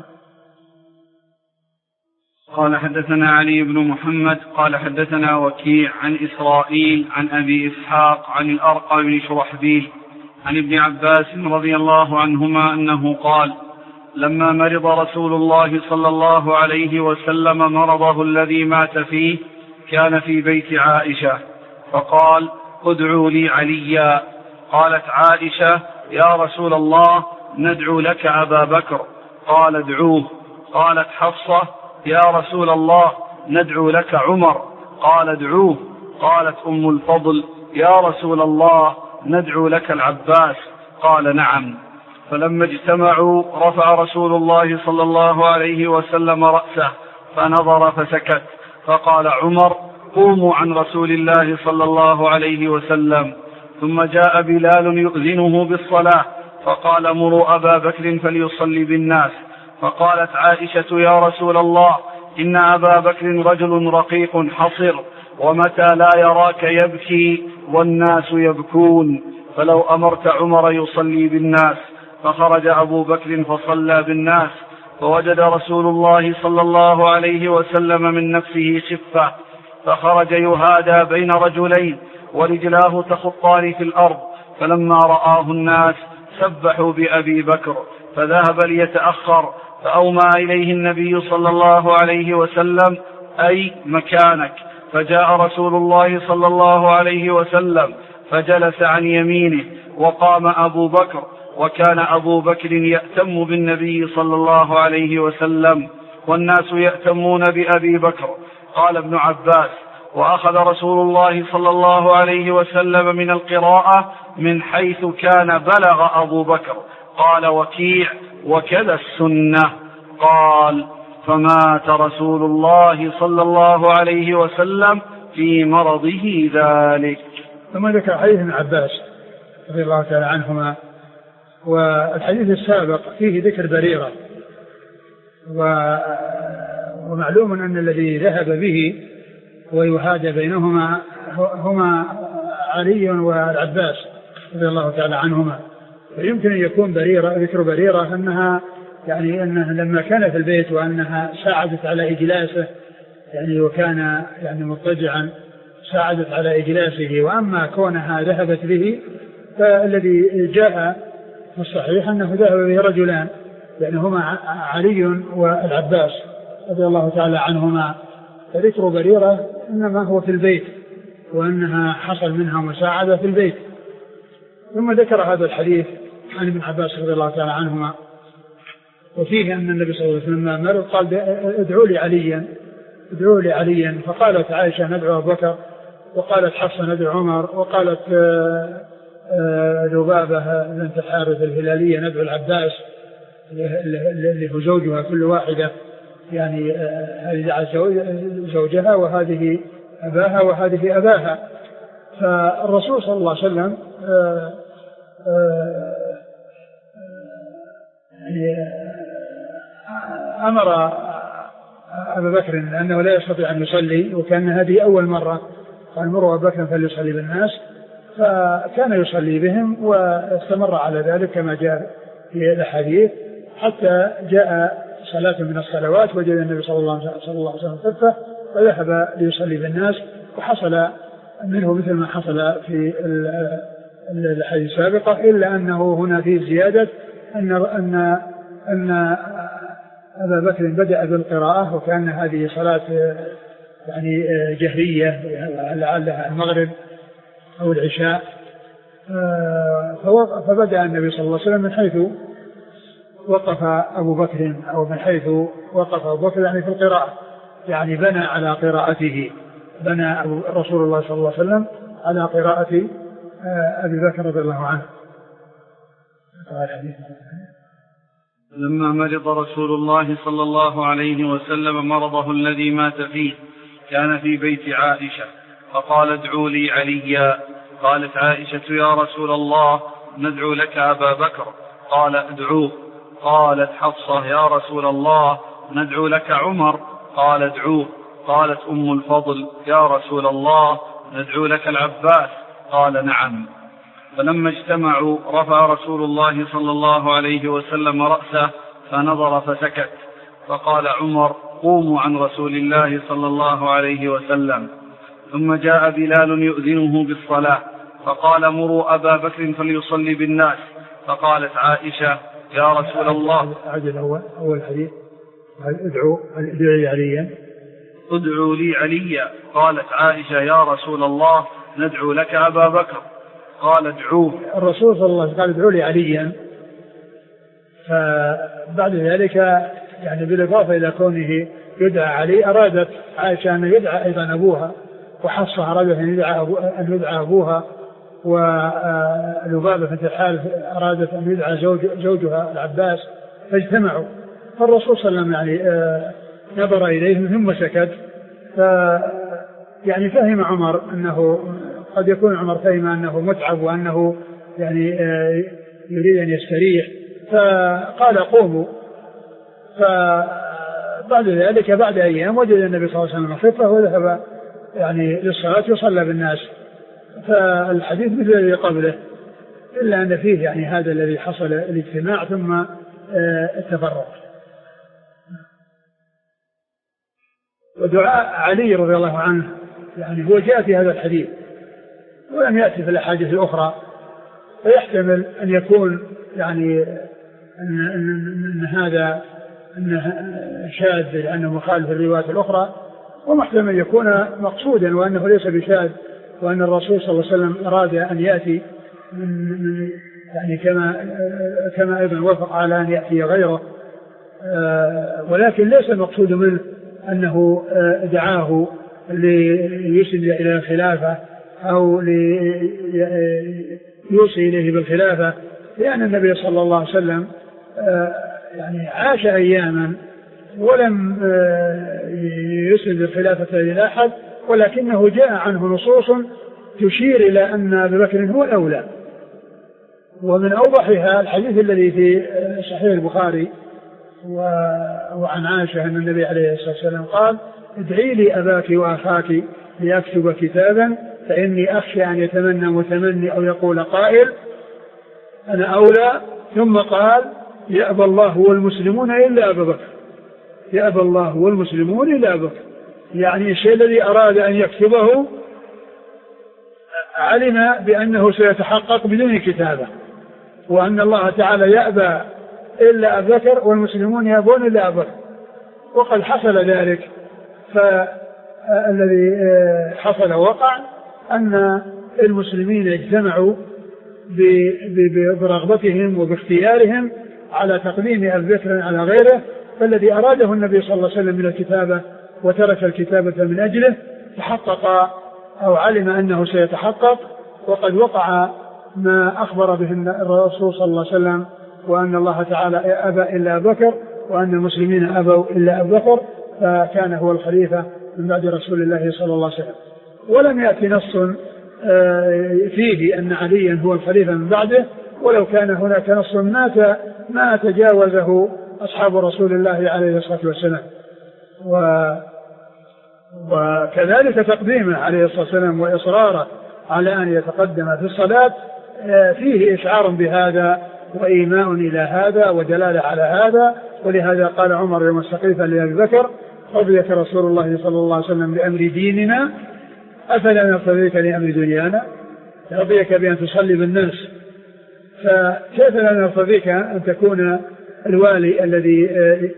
قال حدثنا علي بن محمد قال حدثنا وكيع عن إسرائيل عن أبي إسحاق عن الأرقم بن شرحبيل عن ابن عباس رضي الله عنهما أنه قال لما مرض رسول الله صلى الله عليه وسلم مرضه الذي مات فيه كان في بيت عائشة فقال ادعوا لي عليا. قالت عائشة يا رسول الله ندعو لك أبا بكر. قال ادعوه. قالت حفصة يا رسول الله ندعو لك عمر. قال ادعوه. قالت أم الفضل يا رسول الله ندعو لك العباس. قال نعم. فلما اجتمعوا رفع رسول الله صلى الله عليه وسلم رأسه فنظر فسكت، فقال عمر قوموا عن رسول الله صلى الله عليه وسلم. ثم جاء بلال يؤذنه بالصلاة فقال مروا أبا بكر فليصلي بالناس. فقالت عائشة يا رسول الله إن أبا بكر رجل رقيق حصر ومتى لا يراك يبكي والناس يبكون، فلو أمرت عمر يصلي بالناس. فخرج أبو بكر فصلى بالناس، فوجد رسول الله صلى الله عليه وسلم من نفسه خفة، فخرج يهادى بين رجلين ورجلاه تخطان في الأرض، فلما رآه الناس سبحوا بأبي بكر فذهب ليتأخر، فأومى إليه النبي صلى الله عليه وسلم أي مكانك، فجاء رسول الله صلى الله عليه وسلم فجلس عن يمينه، وقام أبو بكر، وكان أبو بكر يأتم بالنبي صلى الله عليه وسلم والناس يأتمون بأبي بكر. قال ابن عباس: وأخذ رسول الله صلى الله عليه وسلم من القراءة من حيث كان بلغ أبو بكر. قال وكيع: وكذا السنة. قال: فمات رسول الله صلى الله عليه وسلم في مرضه ذلك. ثم ذكر حديث ابن عباس رضي الله تعالى عنهما، والحديث السابق فيه ذكر بريرة، ومعلوم أن الذي ذهب به ويهادى بينهما هما علي والعباس رضي الله تعالى عنهما. ويمكن أن يكون بريرة، ذكر بريرة أنها يعني أنها لما كان في البيت وأنها ساعدت على إجلاسه، يعني وكان يعني مضطجعا ساعدت على إجلاسه. وأما كونها ذهبت به فالذي جاء في الصحيح أنه ذهب به رجلان، يعني هما علي والعباس رضي الله تعالى عنهما. فذكر بريرة إنما هو في البيت، وأنها حصل منها مساعدة في البيت. ثم ذكر هذا الحديث عن ابن عباس رضي الله تعالى عنهما، وفيه أن النبي صلى الله عليه وسلم لما مرض قال: ادعوا لي عليا، ادعوا لي عليا. فقالت عائشة: ندعو أبو بكر، وقالت حفصة: ندعو عمر، وقالت لبابة بنت الحارث الهلالية: ندعو العباس، اللي هو زوجها. كل واحدة يعني هذه دعت زوجها، وهذه أباها، وهذه أباها. فالرسول صلى الله عليه وسلم آآ آآ أمر أبا بكر أنه لا يستطيع أن يصلي، وكان هذه أول مرة، قال: مروا أبا بكر فليصلي بالناس. فكان يصلي بهم واستمر على ذلك كما جاء في الحديث، حتى جاء صلاة من الصلوات وجد النبي صلى الله عليه وسلم خفه وذهب ليصلي بالناس. وحصل منه مثل ما حصل في الحديث السابقة، إلا أنه هنا فيه زيادة أن أن أن أبا بكر بدأ بالقراءة، وكان هذه صلاة يعني جهرية لعلها المغرب أو العشاء. فبدأ النبي صلى الله عليه وسلم من حيث وقف أبو بكر، أو من حيث وقف أبو بكر يعني في القراءة، يعني بنى على قراءته، بنى رسول الله صلى الله عليه وسلم على قراءة أبي بكر رضي الله عنه. لما مرض رسول الله صلى الله عليه وسلم مرضه الذي مات فيه كان في بيت عائشة، فقال: ادعوا لي عليا. قالت عائشة: يا رسول الله ندعو لك أبا بكر. قال: ادعوه. قالت حفصة: يا رسول الله ندعو لك عمر. قال: ادعوه. قالت أم الفضل: يا رسول الله ندعو لك العباس. قال: نعم. فلما اجتمعوا رفع رسول الله صلى الله عليه وسلم رأسه فنظر فسكت، فقال عمر: قوموا عن رسول الله صلى الله عليه وسلم. ثم جاء بلال يؤذنه بالصلاة، فقال: مروا أبا بكر فليصلي بالناس. فقالت عائشة: يا رسول الله. أعجل أول, أول حديث: ادعوا لي عليا. ادعوا لي عليا. قالت عائشة: يا رسول الله ندعو لك أبا بكر. قال: ادعوه. الرسول صلى الله عليه وسلم قال: ادعوا لي عليا. فبعد ذلك يعني بالإضافة إلى كونه يدعى علي، أرادت عائشة أن يدعى أيضا أبوها، وحفصة أرادت أن يدعى, أبو أن يدعى أبوها، ولبابة بنت الحارث أرادت أن يدعى زوج زوجها العباس، فاجتمعوا. فالرسول صلى الله عليه وسلم يعني نظر إليهم ثم سكت. ف يعني فهم عمر أنه قد يكون عمر فهم أنه متعب وأنه يعني يريد أن يستريح، فقال: قوموا. فبعد ذلك بعد أيام وجد النبي صلى الله عليه وسلم خفه وذهب يعني للصلاة وصلى بالناس. فالحديث مثل الذي قبله، إلا أن فيه يعني هذا الذي حصل الاجتماع ثم التفرق. ودعاء علي رضي الله عنه يعني هو جاء في هذا الحديث، ولم يأتي في الأحاديث الأخرى، فيحتمل أن يكون يعني أن, أن, أن هذا أنه شاذ لأنه مخالف الروايات الأخرى، ومحتمل يكون مقصودا وأنه ليس بشاذ، وأن الرسول صلى الله عليه وسلم أراد أن يأتي من يعني كما كما أيضا وافق على أن يأتي غيره، ولكن ليس المقصود منه أنه دعاه ليسند إلى الخلافة أو ليوصي إليه بالخلافة، لأن النبي صلى الله عليه وسلم يعني عاش أياما ولم يسند الخلافة إلى أحد، ولكنه جاء عنه نصوص تشير إلى أن أبي بكر هو الأولى. ومن أوضحها الحديث الذي في صحيح البخاري وعن عائشة أن النبي عليه الصلاة والسلام قال: ادعي لي أباك وأخاك ليكتب كتابا فإني أخشى أن يتمنى متمني أو يقول قائل أنا أولى. ثم قال: يأبى الله والمسلمون إلا أبا بكر، يأبى الله والمسلمون إلا أبا بكر. يعني الشيء الذي أراد أن يكتبه علم بأنه سيتحقق بدون كتابة، وأن الله تعالى يأبى إلا أبا بكر والمسلمون يأبون إلا أبا بكر، وقد حصل ذلك. فالذي حصل وقع أن المسلمين اجتمعوا برغبتهم وباختيارهم على تقديم أبي بكر على غيره، فالذي أراده النبي صلى الله عليه وسلم من الكتابة وترك الكتابة من أجله تحقق أو علم أنه سيتحقق، وقد وقع ما أخبر به الرسول صلى الله عليه وسلم، وأن الله تعالى أبى إلا أبا بكر وأن المسلمين أبوا إلا أبا بكر، فكان هو الخليفة من بعد رسول الله صلى الله عليه وسلم. ولم يأتي نص فيه أن عليا هو الخليفة من بعده، ولو كان هناك نص ما ما تجاوزه أصحاب رسول الله عليه الصلاة والسلام. وكذلك تقديمه عليه الصلاة والسلام وإصراره على أن يتقدم في الصلاة فيه إشعار بهذا وإيماء إلى هذا ودلالة على هذا. ولهذا قال عمر يوم السقيفة لأبي بكر: رضيك رسول الله صلى الله عليه وسلم بأمر ديننا أفلا نرتضيك لأمر دنيانا. رضيك بأن تصلي بالناس، فكيف لا نرتضيك أن تكون الوالي الذي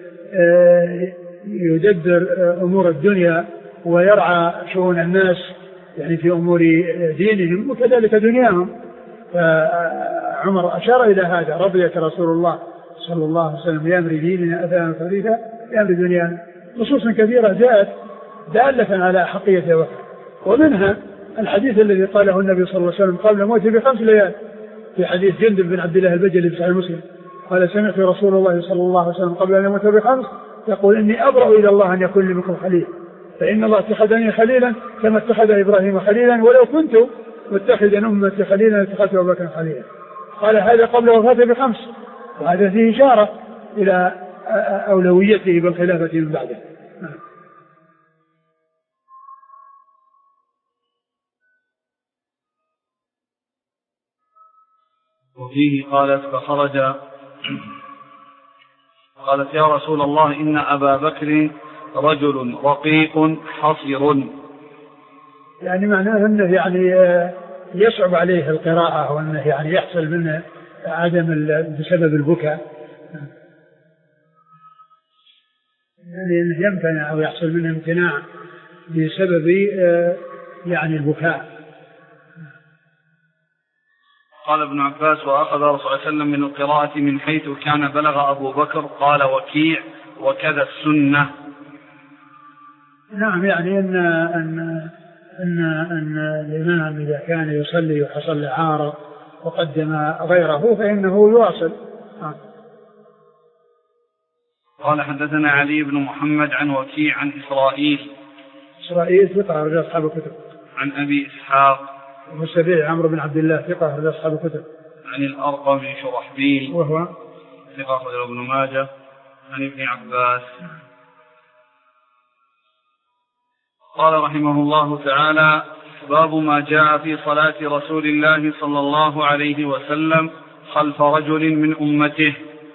يدبر أمور الدنيا ويرعى شؤون الناس يعني في أمور دينهم وكذلك دنياهم. فعمر أشار إلى هذا: رضيك رسول الله صلى الله عليه وسلم بأمر ديننا أفلا نرتضيك بأمر دنيانا. نصوص كثيرة جاءت دالة على حقية وفر، ومنها الحديث الذي قاله النبي صلى الله عليه وسلم قبل موته بخمس ليال في حديث جندب بن عبد الله البجلي في صحيح مسلم قال: سمعت رسول الله صلى الله عليه وسلم قبل أن يموت بخمس يقول: إني أبرأ إلى الله أن يكون لي منكم خليل، فإن الله اتخذني خليلا كما اتخذ إبراهيم خليلا، ولو كنت متخذا أمتي خليلا اتخذت أبا بكر خليلا. قال هذا قبل وفاته بخمس، وهذا فيه إشارة إلى أولويته بالخلافة من بعده. وفيه قالت: فخرج قالت: يا رسول الله إن أبا بكر رجل رقيق حصير. يعني معناه أنه يعني يصعب عليه القراءة، وأنه يعني يحصل منه عدم بسبب البكاء، يعني أنه يمتنع أو يحصل منه امتناع بسبب يعني البكاء. قال ابن عباس: وأخذ رسول الله صلى الله عليه وسلم من القراءة من حيث كان بلغ أبو بكر. قال وكيع: وكذا السنة. نعم، يعني أن أن أن أن الإمام إذا كان يصلي وحصل عارض وقدم غيره فإنه يواصل. قال: حدثنا علي بن محمد عن وكيع عن إسرائيل إسرائيل ثقة رجال أصحاب الكتب. عن أبي إسحاق والسبيع عمرو بن عبد الله ثقة رجال أصحاب الكتب. عن الأرقم بن شرحبيل وهو ثقة أخرج ابن ماجه. عن ابن عباس. قال رحمه الله تعالى: باب ما جاء في صلاة رسول الله صلى الله عليه وسلم خلف رجل من أمته.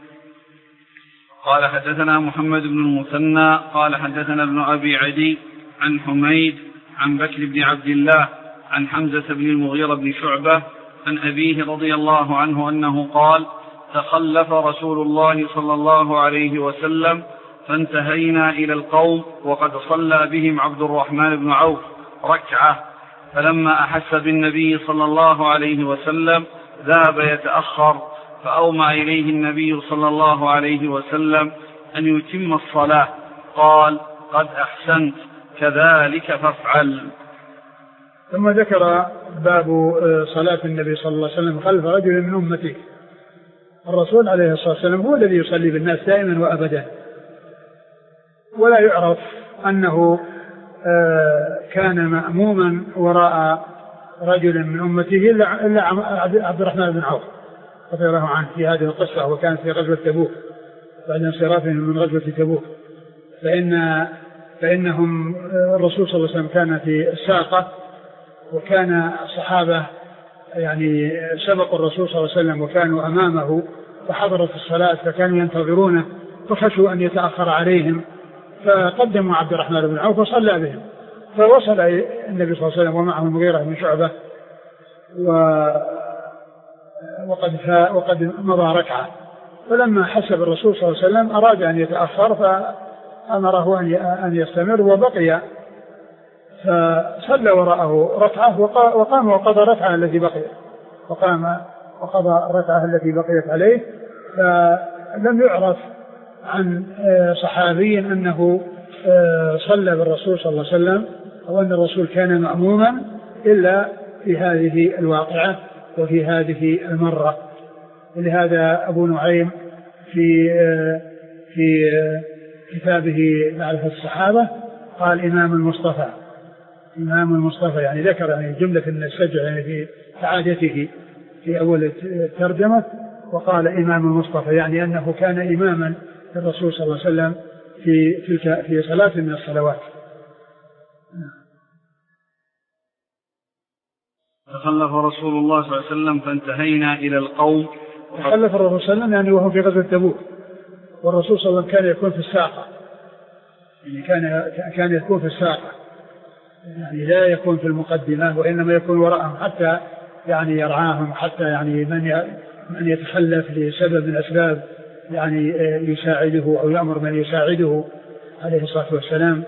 قال: حدثنا محمد بن المثنى قال: حدثنا ابن أبي عدي عن حميد عن بكر بن عبد الله عن حمزة بن المغيرة بن شعبة عن أبيه رضي الله عنه أنه قال: تخلف رسول الله صلى الله عليه وسلم فانتهينا إلى القوم وقد صلى بهم عبد الرحمن بن عوف ركعة، فلما أحس بالنبي صلى الله عليه وسلم ذهب يتأخر، فأومى إليه النبي صلى الله عليه وسلم أن يتم الصلاة، قال: قد أحسنت، كذلك فافعل. ثم ذكر باب صلاة النبي صلى الله عليه وسلم خلف رجل من أمته. الرسول عليه الصلاة والسلام هو الذي يصلي بالناس دائما وأبدا، ولا يعرف أنه كان مأموما وراء رجل من أمته إلا عبد الرحمن بن عوف رضي الله عنه في هذه القصة، وكان في غزوة تبوك بعد انصرافهم من غزوة تبوك، فإن فإنهم الرسول صلى الله عليه وسلم كان في الساقة، وكان الصحابة يعني سبقوا الرسول صلى الله عليه وسلم وكانوا أمامه، فحضرت الصلاة فكانوا ينتظرونه، فخشوا أن يتأخر عليهم، فقدموا عبد الرحمن بن عوف وصلى بهم، فوصل النبي صلى الله عليه وسلم ومعه المغيرة بن شعبة وقد وقد مضى ركعة، فلما حسب الرسول صلى الله عليه وسلم أراد أن يتأخر فأمره أن يستمر، وبقي فصلى وراءه ركعة وقام وقضى ركعة التي بقيت وقام وقضى الركعة التي بقيت عليه. فلم يعرف عن صحابي أنه صلى بالرسول صلى الله عليه وسلم أو أن الرسول كان مأموما إلا في هذه الواقعة وفي هذه المرة. ولهذا أبو نعيم في في كتابه معرفة الصحابة قال إمام المصطفى، إمام المصطفى، يعني ذكر يعني جملة من السجع يعني في عادته في أول الترجمة، وقال إمام المصطفى يعني أنه كان إماما للرسول صلى الله عليه وسلم في في في صلاة من الصلوات. تخلف رسول الله صلى الله عليه وسلم فانتهينا إلى القوم. تخلف الرسول صلى الله عليه وسلم يعني وهو في غزوة تبوك، والرسول صلى الله عليه وسلم كان يكون في الساقة، يعني كان كان يكون في الساقة، يعني لا يكون في المقدمة وإنما يكون وراءهم حتى يعني يرعاهم، حتى يعني من من يتخلف لسبب من أسباب يعني يساعده أو يأمر من يساعده عليه الصلاة والسلام.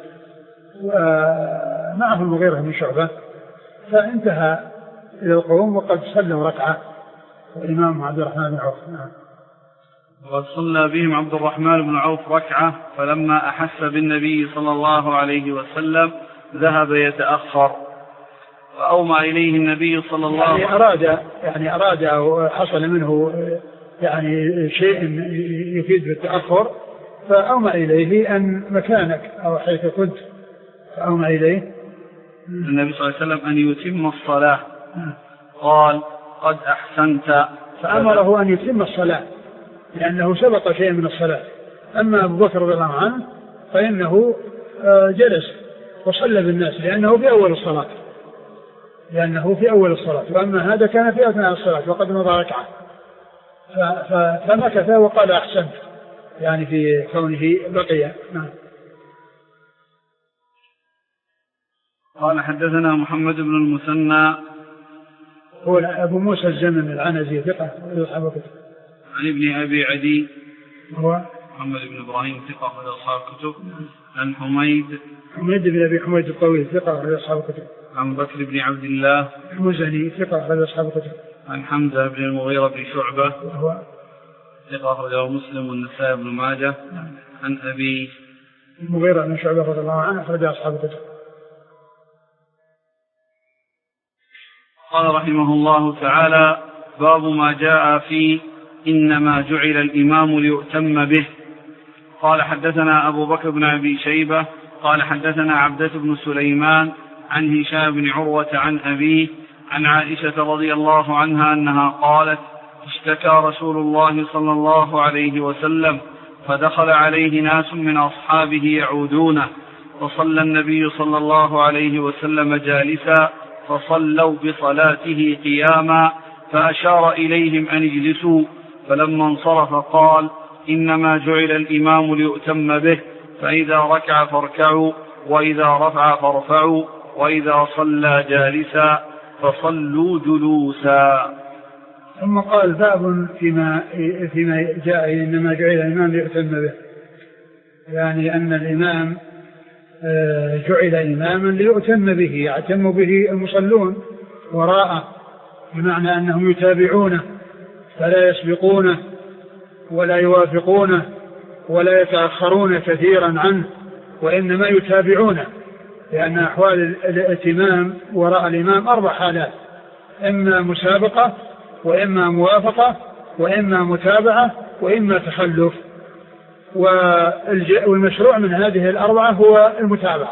ومعه المغيرة بن شعبة، فانتهى إلى القوم وقد صلوا ركعة والإمام عبد الرحمن بن عوف. نعم. وقد صلى بهم عبد الرحمن بن عوف ركعة، فلما أحس بالنبي صلى الله عليه وسلم ذهب يتأخر، فأومى إليه النبي صلى الله عليه وسلم يعني أراد يعني أراد أو حصل منه يعني شيء يفيد بالتأخر، فأومى إليه أن مكانك أو حيث كنت، فأومى إليه النبي صلى الله عليه وسلم أن يتم الصلاة، قال: قد أحسنت، فأمره أن يتم الصلاة لأنه سبق شيء من الصلاة. أما أبو بكر رضي الله عنه فإنه جلس وصلى بالناس لأنه في أول الصلاة لأنه في أول الصلاة وأما هذا كان في أثناء الصلاة وقد مضى ركعة، فمكث وقال أحسنت، يعني في كونه بقي. نعم. قال: حدثنا محمد بن المثنى هو أبو موسى الزمن العنزي ثقة أصحاب الكتب. عن ابن أبي عدي هو محمد بن إبراهيم ثقة أخرج أصحاب الكتب. عن حميد حميد بن أبي حميد الطويل ثقة أخرج أصحاب الكتب. عن بكر بن عبد الله المزني ثقة أخرج أصحاب الكتب. عن حمزة بن المغيرة بن شعبة وهو ثقة أخرجه مسلم والنسائي بن ماجه. عن أبي المغيرة بن شعبة رضي الله عنه أخرج أصحاب الكتب. قال رحمه الله تعالى: باب ما جاء في إنما جعل الإمام ليؤتم به. قال: حدثنا أبو بكر بن أبي شيبة قال: حدثنا عبدة بن سليمان عن هشام بن عروة عن أبيه عن عائشة رضي الله عنها أنها قالت: اشتكى رسول الله صلى الله عليه وسلم فدخل عليه ناس من أصحابه يعودونه، فصلى النبي صلى الله عليه وسلم جالسا، فصلوا بصلاته قياما، فأشار إليهم أن اجلسوا، فلما انصرف قال: إنما جعل الإمام ليؤتم به، فإذا ركع فاركعوا، وإذا رفع فارفعوا، وإذا صلى جالسا فصلوا جلوسا. ثم قال باب فيما, فيما جاء إنما جعل الإمام ليؤتم به، يعني أن الإمام جعل إماما ليؤتم به، يعتم به المصلون وراءه، بمعنى أنهم يتابعونه فلا يسبقونه ولا يوافقونه ولا يتأخرون كثيرا عنه، وإنما يتابعونه، لأن أحوال الائتمام وراء الإمام أربع حالات: إما مسابقة، وإما موافقة، وإما متابعة، وإما تخلف. والمشروع من هذه الأربعة هو المتابعة،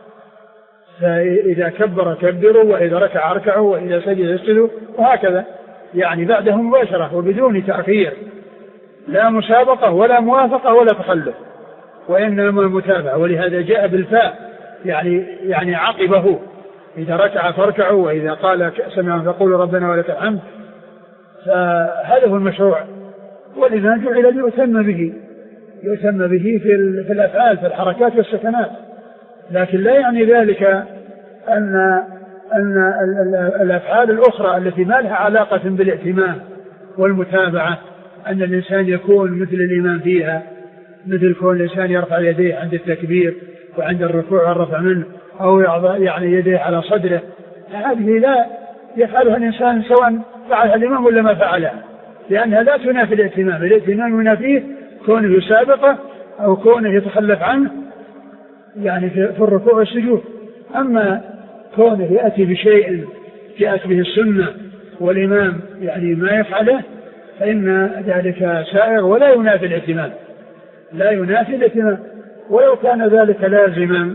فإذا كبر كبروا، وإذا ركع اركعوا، وإذا سجد اسجدوا، وهكذا، يعني بعده مباشرة وبدون تأخير، لا مسابقة ولا موافقة ولا تخلف، وإنما المتابعة. ولهذا جاء بالفاء، يعني يعني عقبه، إذا ركع فاركعوا، وإذا قال سمع فقولوا ربنا ولك الحمد. فهذا هو المشروع، والإمام جعل ليؤتم به، يؤتم به في الأفعال، في الحركات والسكنات، لكن لا يعني ذلك أن أن الأفعال الأخرى التي ما لها علاقة بالائتمام والمتابعة أن الإنسان يكون مثل الإمام فيها، مثل كون الإنسان يرفع يديه عند التكبير وعند الركوع والرفع منه، أو يعني يديه على صدره، هذه لا يفعلها الإنسان سواء فعلها الإمام ولا ما فعلها، لأنها لا تنافي الائتمام. الائتمام ينافيه كونه يسابقه أو كونه يتخلف عنه، يعني في الركوع والسجود. أما كونه يأتي بشيء جاءت به السنة والإمام يعني ما يفعله، فإن ذلك سائغ ولا ينافي الائتمام، لا ينافي الائتمام. ولو كان ذلك لازما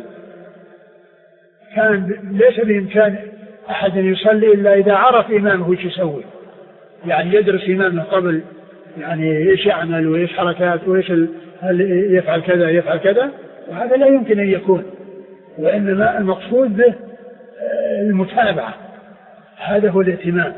كان ليس بإمكان أحد يصلي إلا إذا عرف إمامه وش يسوي، يعني يدرس إمامه قبل، يعني إيش يعمل وإيش حركات وإيش هل يفعل كذا يفعل كذا، وهذا لا يمكن أن يكون. وإنما المقصود به المتابعة، هذا هو الائتمام.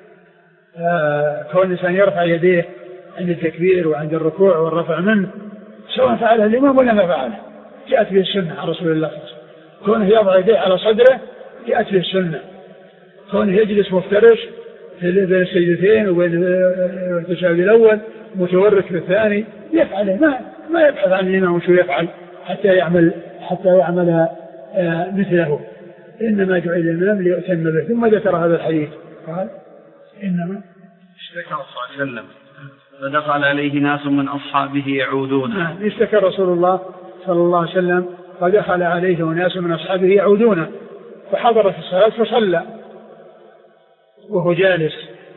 كون الإنسان يرفع يديه عند التكبير وعند الركوع والرفع منه سواء فعلها الإمام ولا ما فعله، جاءت به السنة عن رسول الله صلى الله عليه وسلم. كونه يضع يديه على صدره جاءت به السنة. كونه يجلس مفترش بين السجدتين وبين التشهد الأول متورك في الثاني يفعله، ما ما يبحث عن الإمام وشو يفعل حتى يعمل حتى يعمل مثله. إنما جعل الإمام ليؤتم به. ثم ذكر هذا الحديث قال إنما اشتكى صلى الله عليه وسلم فدخل عليه ناس من أصحابه يعودون. نعم، اشتكى رسول الله صلى الله عليه وسلم فدخل عليه ناس من أصحابه يعودون، فحضر في الصلاة فصلى وهو جالس،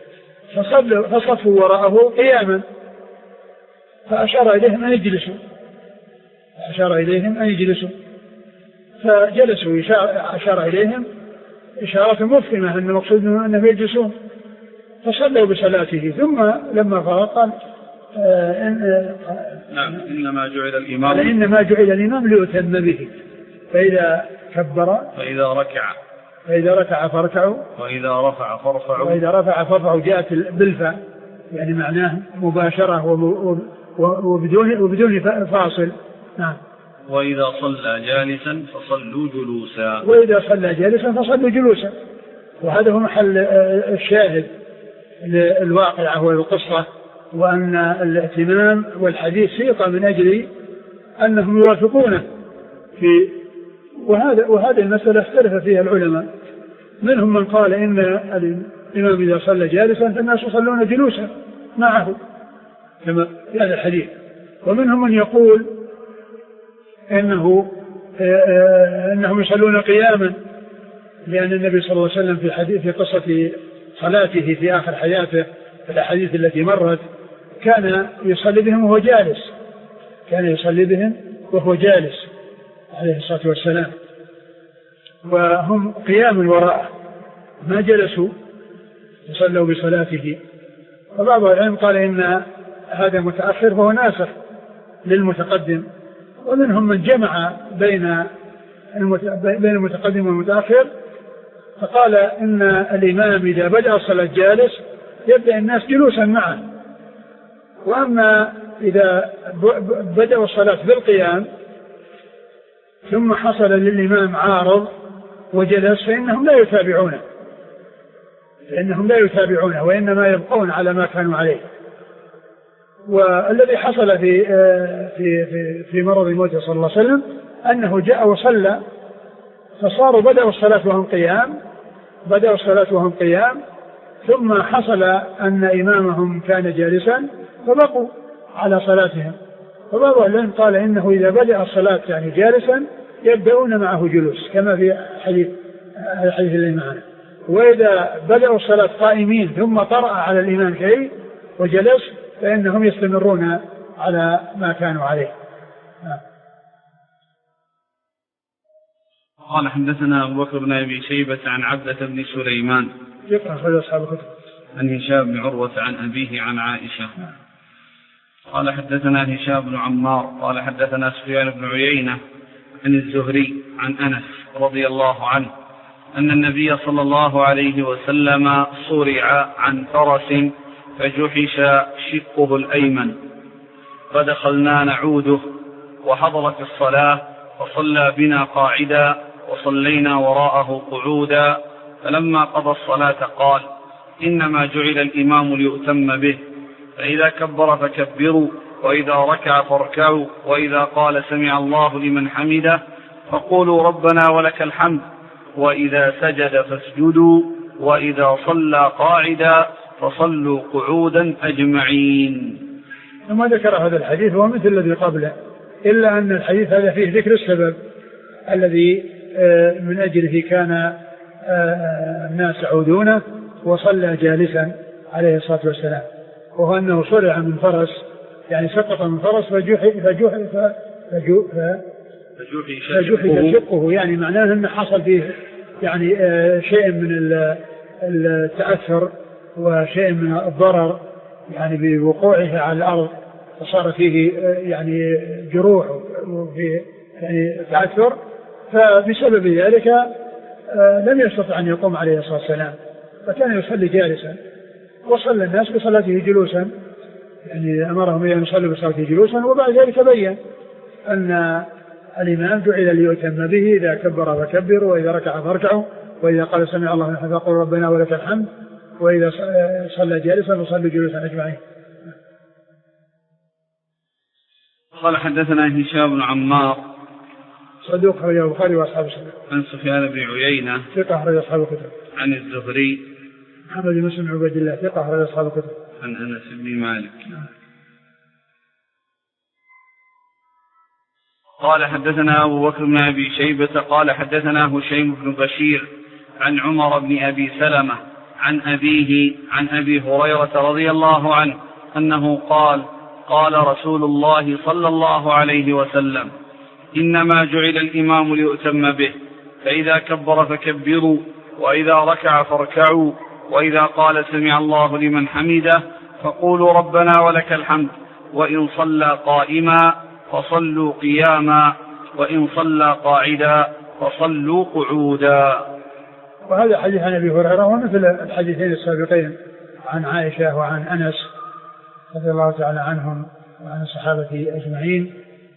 فصفوا وراءه قياما، فأشار إليهم أن يجلسوا أشار إليهم أن يجلسوا فجلسوا، أشار إليهم إشارة مفهمة أن المقصود أنهم يجلسون، فصلوا بصلاته. ثم لما فرغ قال آه إن آه نعم إنما جعل الإمام إنما جعل الإمام ليؤتم به، فإذا كبر فإذا ركع فإذا ركع فاركعوا وإذا رفع فارفعوا وإذا رفع فارفعوا، جاءت بالفاء يعني معناه مباشرة وبدون وبدون فاصل. نعم. وإذا صلى جالسا فصلوا جلوسا وإذا صلى جالسا فصلوا جلوسا. وهذا هو محل الشاهد للواقعة والقصة، وأن الائتمام والحديث سيق من أجل أنهم يوافقونه في وهذا وهذه المسألة اختلف فيها العلماء. منهم من قال إن الإمام إذا صلى جالسا فالناس يصلون جلوسا معه كما في هذا الحديث، ومنهم من يقول إنه إنهم يصلون قياما، لأن النبي صلى الله عليه وسلم في حديث في قصة صلاته في آخر حياته في الأحاديث التي مرت كان يصلي بهم وهو جالس كان يصلي بهم وهو جالس عليه الصلاة والسلام، وهم قيام وراءه ما جلسوا يصلوا بصلاته. وبعض العلم قال إن هذا متأخر فهو ناسخ للمتقدم، ومنهم من جمع بين بين المتقدم والمتأخر فقال إن الإمام إذا بدأ الصلاة جالس يبدأ الناس جلوسا معه، وأما إذا بدأوا الصلاة بالقيام ثم حصل للإمام عارض وجلس فإنهم لا يتابعونه، لأنهم لا يتابعونه وإنما يبقون على ما كانوا عليه. والذي حصل في في في, في مرض موته صلى الله عليه وسلم أنه جاء وصلى فصاروا بدأوا الصلاة وهم قيام بدأوا الصلاة وهم قيام ثم حصل أن إمامهم كان جالسا فبقوا على صلاتهم. فبعض العلماء قال إنه إذا بدأ الصلاة يعني جالسا يبدأون معه جلوس كما في حديث الحديث اللي معنا، وإذا بدأوا الصلاة قائمين ثم طرأ على الإمام شيء وجلس فإنهم يستمرون على ما كانوا عليه. قال حدثنا أبو بكر بن أبي شيبة عن عبدة بن سليمان يقرأ أصحاب الكتب عن هشام بن عروة عن أبيه عن عائشة قال حدثنا هشام بن عمار قال حدثنا سفيان بن عيينة عن الزهري عن أنس رضي الله عنه أن النبي صلى الله عليه وسلم صرع عن فرس فجحش شقه الأيمن فدخلنا نعوده وحضرت الصلاة فصلى بنا قاعدا وصلينا وراءه قعودا فلما قضى الصلاة قال إنما جعل الإمام ليؤتم به فإذا كبر فكبروا وإذا ركع فاركعوا وإذا قال سمع الله لمن حمده فقولوا ربنا ولك الحمد وإذا سجد فاسجدوا وإذا صلى قاعدا فصلوا قعودا أجمعين. ثم ذكر هذا الحديث هو مثل الذي قبله إلا أن الحديث هذا فيه ذكر السبب الذي من أجله كان الناس يعودونه وصلى جالسا عليه الصلاة والسلام، وهو أنه صرع من فرس يعني سقط من فرس فجحي فجحي فجحي شقه يعني معناه أنه حصل فيه يعني شيء من التأثر وشيء من الضرر يعني بوقوعه على الأرض فصار فيه يعني جروح وفي يعني تأثر، فبسبب ذلك لم يستطع أن يقوم عليه الصلاة والسلام فكان يصلي جالسا وصلى الناس بصلاته جلوسا يعني أمرهم أن يصلوا بصلاته جلوسا. وبعد ذلك بين أن الإمام جعل ليؤتم به إذا كبر فكبروا وإذا ركع فاركعوا وإذا قال سمع الله لمن حمده فقولوا ربنا ولك الحمد وإذا صلى جالسا فصلوا جلوسا أجمعين. قال حدثنا هشام بن عمار صدوق أخرجه البخاري وأصحاب السنن عن سفيان بن عيينة ثقة أخرج أصحاب الكتب عن الزهري محمد بن مسلم عبد الله ثقة أخرج أصحاب الكتب عن أنس بن مالك. قال حدثنا أبو بكر بن أبي شيبة قال حدثنا هشيم بن بشير عن عمر بن أبي سلمة عن أبيه عن أبي هريرة رضي الله عنه أنه قال قال رسول الله صلى الله عليه وسلم إنما جعل الإمام ليؤتم به فإذا كبر فكبروا وإذا ركع فاركعوا وإذا قال سمع الله لمن حمده فقولوا ربنا ولك الحمد وإن صلى قائما فصلوا قياما وإن صلى قاعدا فصلوا قعودا. وهذا حديث عن أبي هريرة ومثل الحديثين السابقين عن عائشة وعن أنس رضي الله تعالى عنهم وعن الصحابة أجمعين.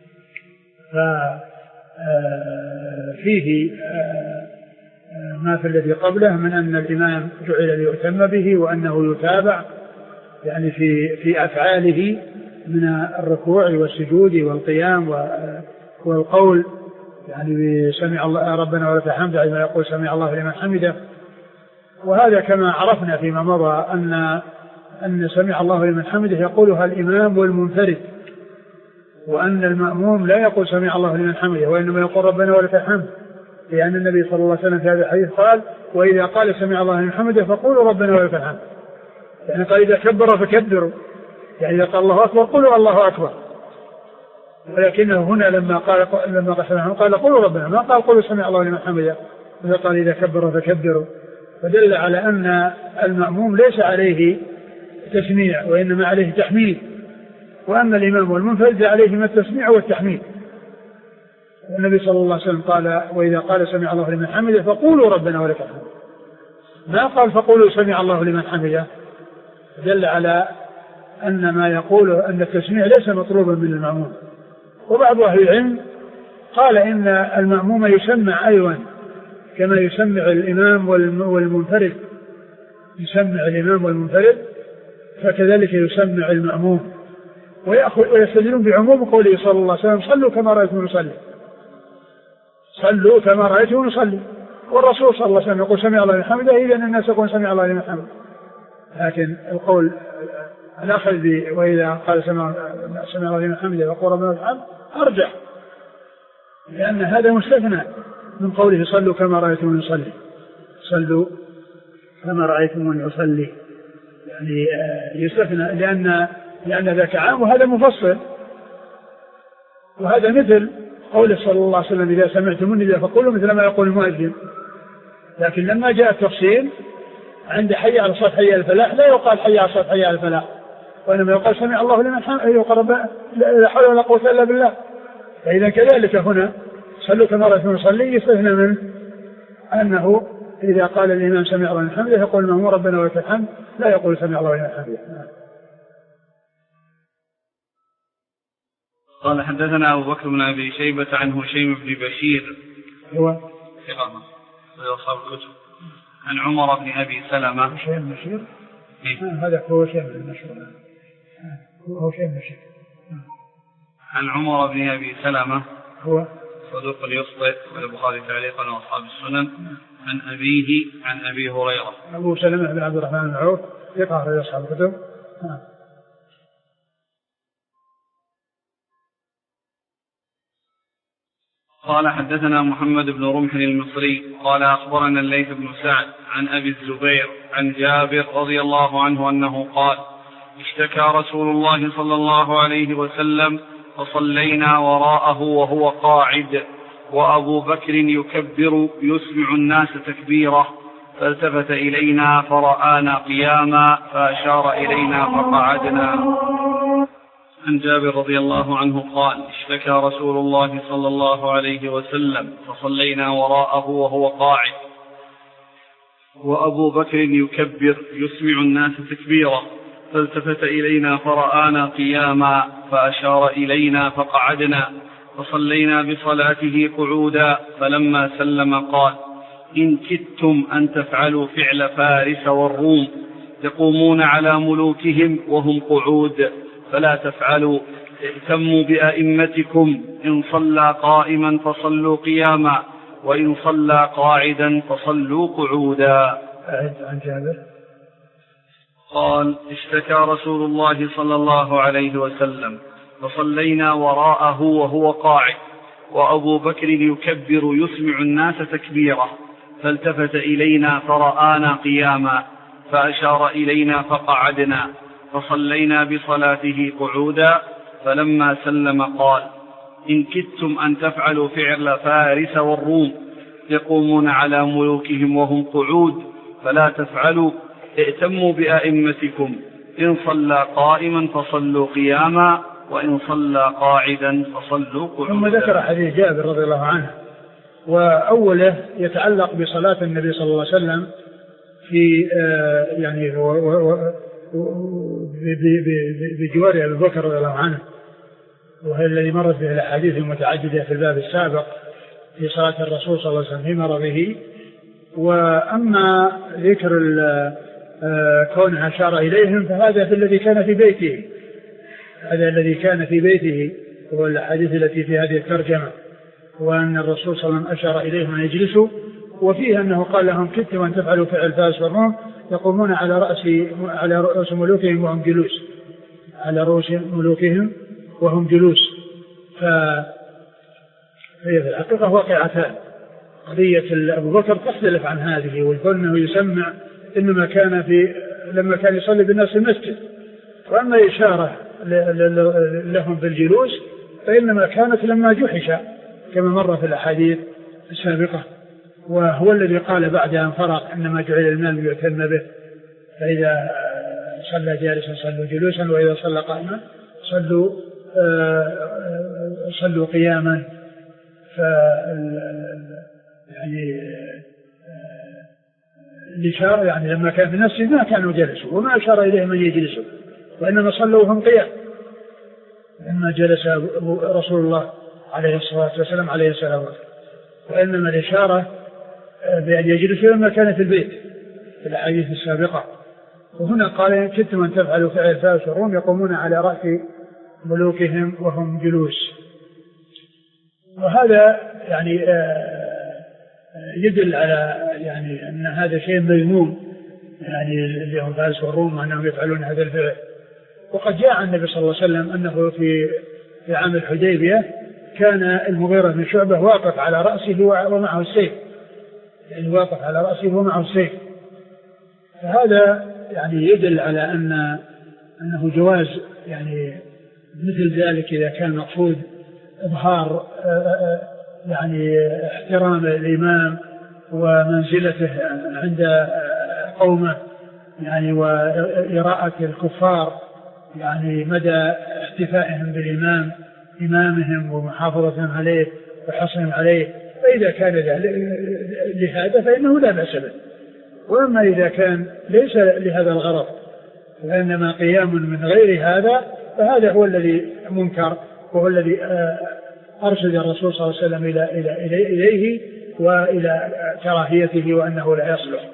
ففيه ما في الذي قبله من أن الإمام جعل ليؤتم به وأنه يتابع يعني في في أفعاله من الركوع والسجود والقيام والقول يعني بسمع الله ربنا ولك الحمد عندما يقول سمع الله لمن حمده. وهذا كما عرفنا فيما مضى أن أن سمع الله لمن حمده يقولها الإمام والمنفرد، وأن المأموم لا يقول سمع الله لمن حمده وإنما يقول ربنا ولك الحمد، لأن النبي صلى الله عليه وسلم في هذا الحديث قال وإذا قال سمع الله لمن حمده فقولوا ربنا ولك الحمد، يعني قال إذا كبر فكبروا، يعني إذا قال الله أكبر قولوا الله أكبر، ولكنه هنا لما قال لما قال سمع قال قولوا ربنا، ما قال قولوا سمع الله لمن حمده، إذا قال إذا كبر فكبروا، فدل على أن المأموم ليس عليه تسميع وإنما عليه تحميد، وأما الإمام والمنفرد عليهما التسميع والتحميد. النبي صلى الله عليه وسلم قال وإذا قال سمع الله لمن حمده فقولوا ربنا ولك الحمد، ما قال فقولوا سمع الله لمن حمده، دل على أن ما يقوله أن التسميع ليس مطلوبا من المأموم. وبعض أهل العلم قال إن المأموم يسمع أيضا كما يسمع الإمام والمنفرد، يسمع الإمام والمنفرد فكذلك يسمع المأموم. ويأخذ ويستدلون بعموم قوله صلى الله عليه وسلم صلوا كما رأيتم نصلي، صلوا كما رأيتم نصلي. والرسول صلى الله عليه وسلم يقول سمع الله لمن حمده، إذا الناس يقول سمع الله لمن حمده. لكن القول الأخذ وإذا قال سمع الله لمن حمده وقول ربنا الحمد أرجح، لأن هذا مستثنى من قوله صلوا كما رأيتم نصلي، صلوا كما رأيتم نصلي، يعني يستثنى لأن لأن ذاك عام وهذا مفصل. وهذا مثل قوله صلى الله عليه وسلم إذا سمعتم النداء فقولوا مثل ما يقول المؤذن. لكن لما جاء التفصيل عند حي على الصلاة حي على الفلاح لا يقال حي على الصلاة حي على الفلاح، وإنما يقال سمع الله لمن حمده، يقرب لا حول ولا قوة إلا بالله. فإذا كذلك هنا صلوا كما رأيتم نصلي يستثنى منه أنه إذا قال الإمام سمع الله لمن حمده يقول المأموم ربنا ولك الحمد، لا يقول سمع الله لمن حمده. قال حدثنا أبو بكر بن أبي شيبة عن هشيم بن بشير هو ثقة أصحاب الكتب عن عمر بن أبي سلمة. هشيم بن بشير هذا هو هشيم بن بشير هو هشيم بن بشير عن عمر بن أبي سلمة هو صدوق يخطئ والبخاري تعليقا وأصحاب السنن عن أبيه عن أبي هريرة. أبو سلمة بن عبد الرحمن بن عوف ثقة أخرج أصحاب الكتب. قال حدثنا محمد بن رمح المصري قال أخبرنا الليث بن سعد عن أبي الزبير عن جابر رضي الله عنه أنه قال اشتكى رسول الله صلى الله عليه وسلم فصلينا وراءه وهو قاعد وأبو بكر يكبر يسمع الناس تكبيره فالتفت إلينا فرآنا قياما فأشار إلينا فقعدنا. عن جابر رضي الله عنه قال اشتكى رسول الله صلى الله عليه وسلم فصلينا وراءه وهو قاعد وأبو بكر يكبر يسمع الناس تكبيره فالتفت إلينا فرآنا قياما فأشار إلينا فقعدنا فصلينا بصلاته قعودا فلما سلم قال إن كدتم أن تفعلوا فعل فارس والروم يقومون على ملوكهم وهم قعود فلا تفعلوا ائتموا بأئمتكم إن صلى قائما فصلوا قياما وإن صلى قاعدا فصلوا قعودا. عن جابر قال اشتكى رسول الله صلى الله عليه وسلم فصلينا وراءه وهو قاعد وأبو بكر يكبر يسمع الناس تكبيره فالتفت إلينا فرآنا قياما فأشار إلينا فقعدنا فصلينا بصلاته قعودا فلما سلم قال إن كدتم أن تفعلوا فعل فارس والروم يقومون على ملوكهم وهم قعود فلا تفعلوا ائتموا بأئمتكم إن صلى قائما فصلوا قياما وإن صلى قاعدا فصلوا قعودا. ثم ذكر حديث جابر رضي الله عنه وأوله يتعلق بصلاة النبي صلى الله عليه وسلم في آه يعني بجوار أبي بكر رضي الله عنه، وهي الذي مرت به الأحاديث المتعددة في الباب السابق في صلاة الرسول صلى الله عليه وسلم في مرضه. وأما ذكر كونه أشار إليهم فهذا في الذي كان في بيته، هذا الذي كان في بيته هو الحديث التي في هذه الترجمة، وأن الرسول صلى الله عليه وسلم أشار إليهم أن يجلسوا، وفيه أنه قال لهم كدتم أن تفعلوا فعل فارس والروم يقومون على رأس على رؤوس ملوكهم وهم جلوس، على رؤوس ملوكهم وهم جلوس. فهي في الحقيقة واقعتان، قضية أبو بكر تختلف عن هذه، والكونه يسمع إنما كان في لما كان يصلي بالناس في المسجد، وأما إشارة لهم في الجلوس فإنما كانت لما جحش كما مر في الأحاديث السابقة، وهو الذي قال بعد أن فرق إنما جعل المال يعتم به، فإذا صلى جالسا صلوا جلوسا وإذا صلى قائما صلوا صلوا قياما. ف يعني الإشارة يعني لما كان في نفسه ما كانوا جلسوا وما أشار إليهم أن يجلسوا، وإنما صلوا وهم قيام، لما جلس رسول الله عليه الصلاة والسلام عليه السلام، وإنما الإشارة بأن يجلسوا لما كان في البيت، في الأحاديث السابقة. وهنا قال إن كنتم أن تفعلوا فعل فارس والروم يقومون على رأس ملوكهم وهم جلوس. وهذا يعني يدل على يعني أن هذا شيء مذموم، يعني اللي هم فارس والروم وأنهم يفعلون هذا الفعل. وقد جاء عن النبي صلى الله عليه وسلم أنه في في عام الحديبية كان المغيرة بن شعبة واقف على رأسه ومعه السيف، يعني واقف على رأسه ومعه السيف. فهذا يعني يدل على أن أنه جواز يعني مثل ذلك إذا كان مقصود إظهار يعني احترام الإمام ومنزلته عند قومه، يعني وإراءة الكفار يعني مدى احتفائهم بالإمام إمامهم ومحافظتهم عليه وحصرهم عليه. فإذا كان لهذا فإنه لا بأس به. وأما إذا كان ليس لهذا الغرض وإنما قيام من غير هذا فهذا هو الذي منكر، وهو الذي أرشد الرسول صلى الله عليه وسلم إلى إلى إليه وإلى كراهيته وأنه لا يصلح.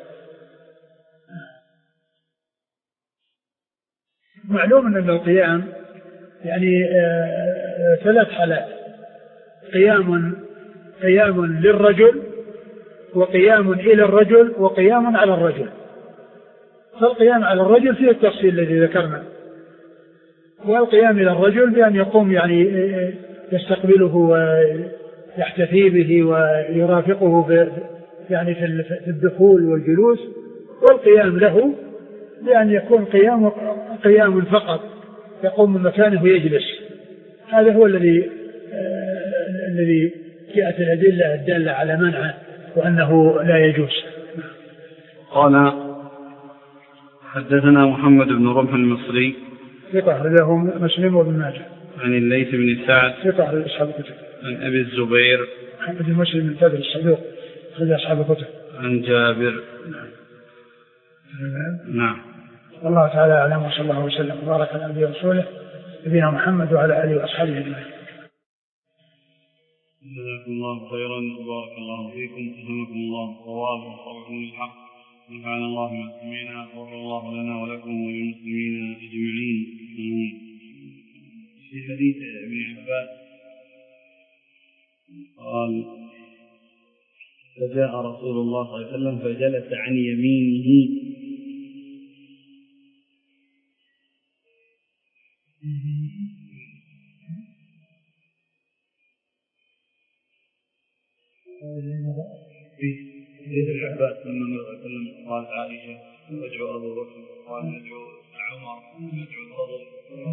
معلوم أن القيام يعني ثلاث حالات: قيام قيام للرجل، وقيام إلى الرجل، وقيام على الرجل. فالقيام على الرجل فيه التفصيل الذي ذكرنا، والقيام إلى الرجل بأن يقوم يعني يستقبله ويحتفي به ويرافقه في يعني في الدخول والجلوس. والقيام له بأن يكون قيام قيام فقط، يقوم من مكانه ويجلس. هذا هو الذي آه الذي جاءت الأدلة الدالة على منعه وأنه لا يجوز. قال حدثنا محمد بن رمح المصري ثقة له مسلم وابن ماجه. عن الليث بن سعد ثقة لأصحاب الكتب. عن أبي الزبير محمد بن مسلم بن تدر الصدوق أخرج أصحاب الكتب. عن جابر. نعم. نعم. والله تعالى أعلم، وصلى الله وسلم وبارك على نبينا ورسوله نبينا محمد وعلى آله وأصحابه أجمعين. جزاكم الله خيرا وبارك الله فيكم، جزاكم الله الصواب ووفقكم للحق، ونفعنا الله ما سمعنا، وغفر الله لنا ولكم وللمسلمين أجمعين. في حديث ابن عباس قال: فجاء رسول الله صلى الله عليه وسلم فجلس عن يمينه في حديث ابن عباس لما النبي صلى الله عليه وسلم قال عائشة: ادعو أبو بكر، قال ندعو عمر، ندعو الفضل،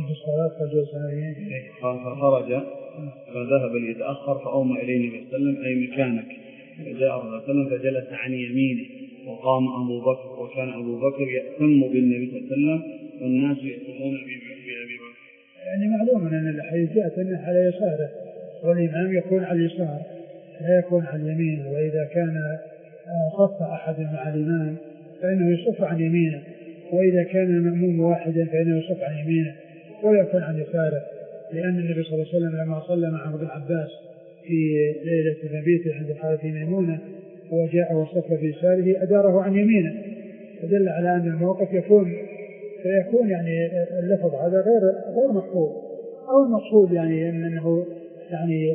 قال فخرج فذهب ليتأخر فأومى إليه النبي صلى الله عليه وسلم: أي مكانك. فجاء الرسول صلى الله عليه وسلم فجلس عن يمينه، وقام أبو بكر، وكان أبو بكر يأتم بالنبي صلى الله عليه وسلم والناس يأتمون بأبي بكر. يعني معلوم أن الحديث جاءت أنه على يساره، والإمام يكون على اليسار لا يكون على اليمين. وإذا كان صف أحد مع الإمام فإنه يصف عن يمينه، وإذا كان المأموم واحدا فإنه يصف عن يمينه ولا يكون عن يساره. لأن النبي صلى الله عليه وسلم لما صلى مع ابن عباس في ليلة مبيته عند خالته ميمونة وجاء وصف في يساره أداره عن يمينه، فدل على أن الموقف يكون فيكون يعني اللفظ هذا غير غير مقصود، أو المقصود يعني أنه يعني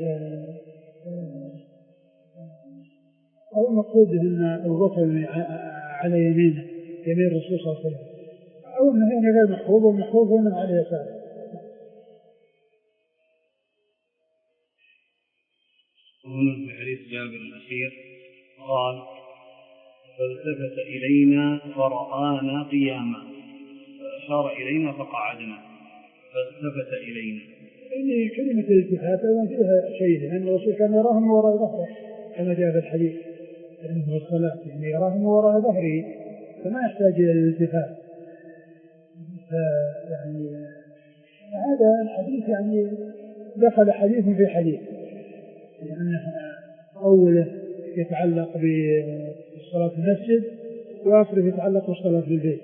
أو المقصود أن أبو بكر على يمينه يمين الرسول صلى الله عليه وسلم، أو أنه يعني غير محفوظ، والمحفوظ هنا على يساره. هنا في حديث جابر الأخير قال: فالتفت إلينا فرآنا قياما، فأشار إلينا فقعدنا. فالتفت إلينا، يعني كلمة الالتفات أيضا فيها شيء، لأن الرسول كان يراهم وراء ظهره كما جاء في الحديث، لأنه في الصلاة يعني يراهم وراء ظهره فما يحتاج إلى الالتفات. يعني هذا الحديث يعني دخل حديث في حديث، لأنه أوله يتعلق بالصلاة في المسجد، وآخره يتعلق بالصلاة في البيت.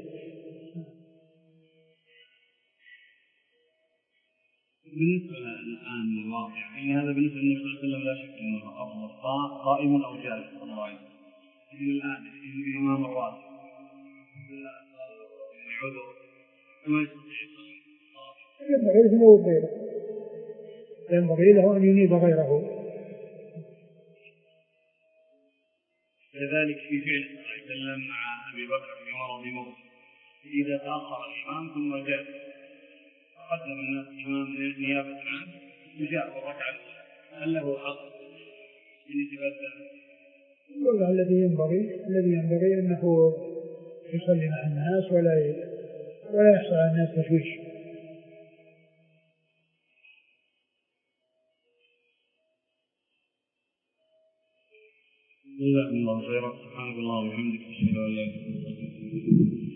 بالنسبة الآن للواقع يعني هذا بالنسبة للنبي صلى الله عليه وسلم لا شك أنه أفضل قائم أو جالس صلى الله عليه وسلم. الآن الإمام الراتب عذر ما ينبغي له غيره، ينبغي له أن ينيب غيره. كذلك في فعل صلى الله عليه وسلم مع أبي بكر في مرض موت، إذا تأخر الإمام ثم جاء قدم الناس الإمام نيابة عنه وجاء الركعة الأولى، هل له حق في نسبة؟ والله الذي ينبغي الذي ينبغي أنه يصلي مع الناس ولا ولا يحصل على الناس تشويش. جزاكم الله خيرا. سبحانك اللهم وبحمدك أشهد أن لا إله إلا أنت.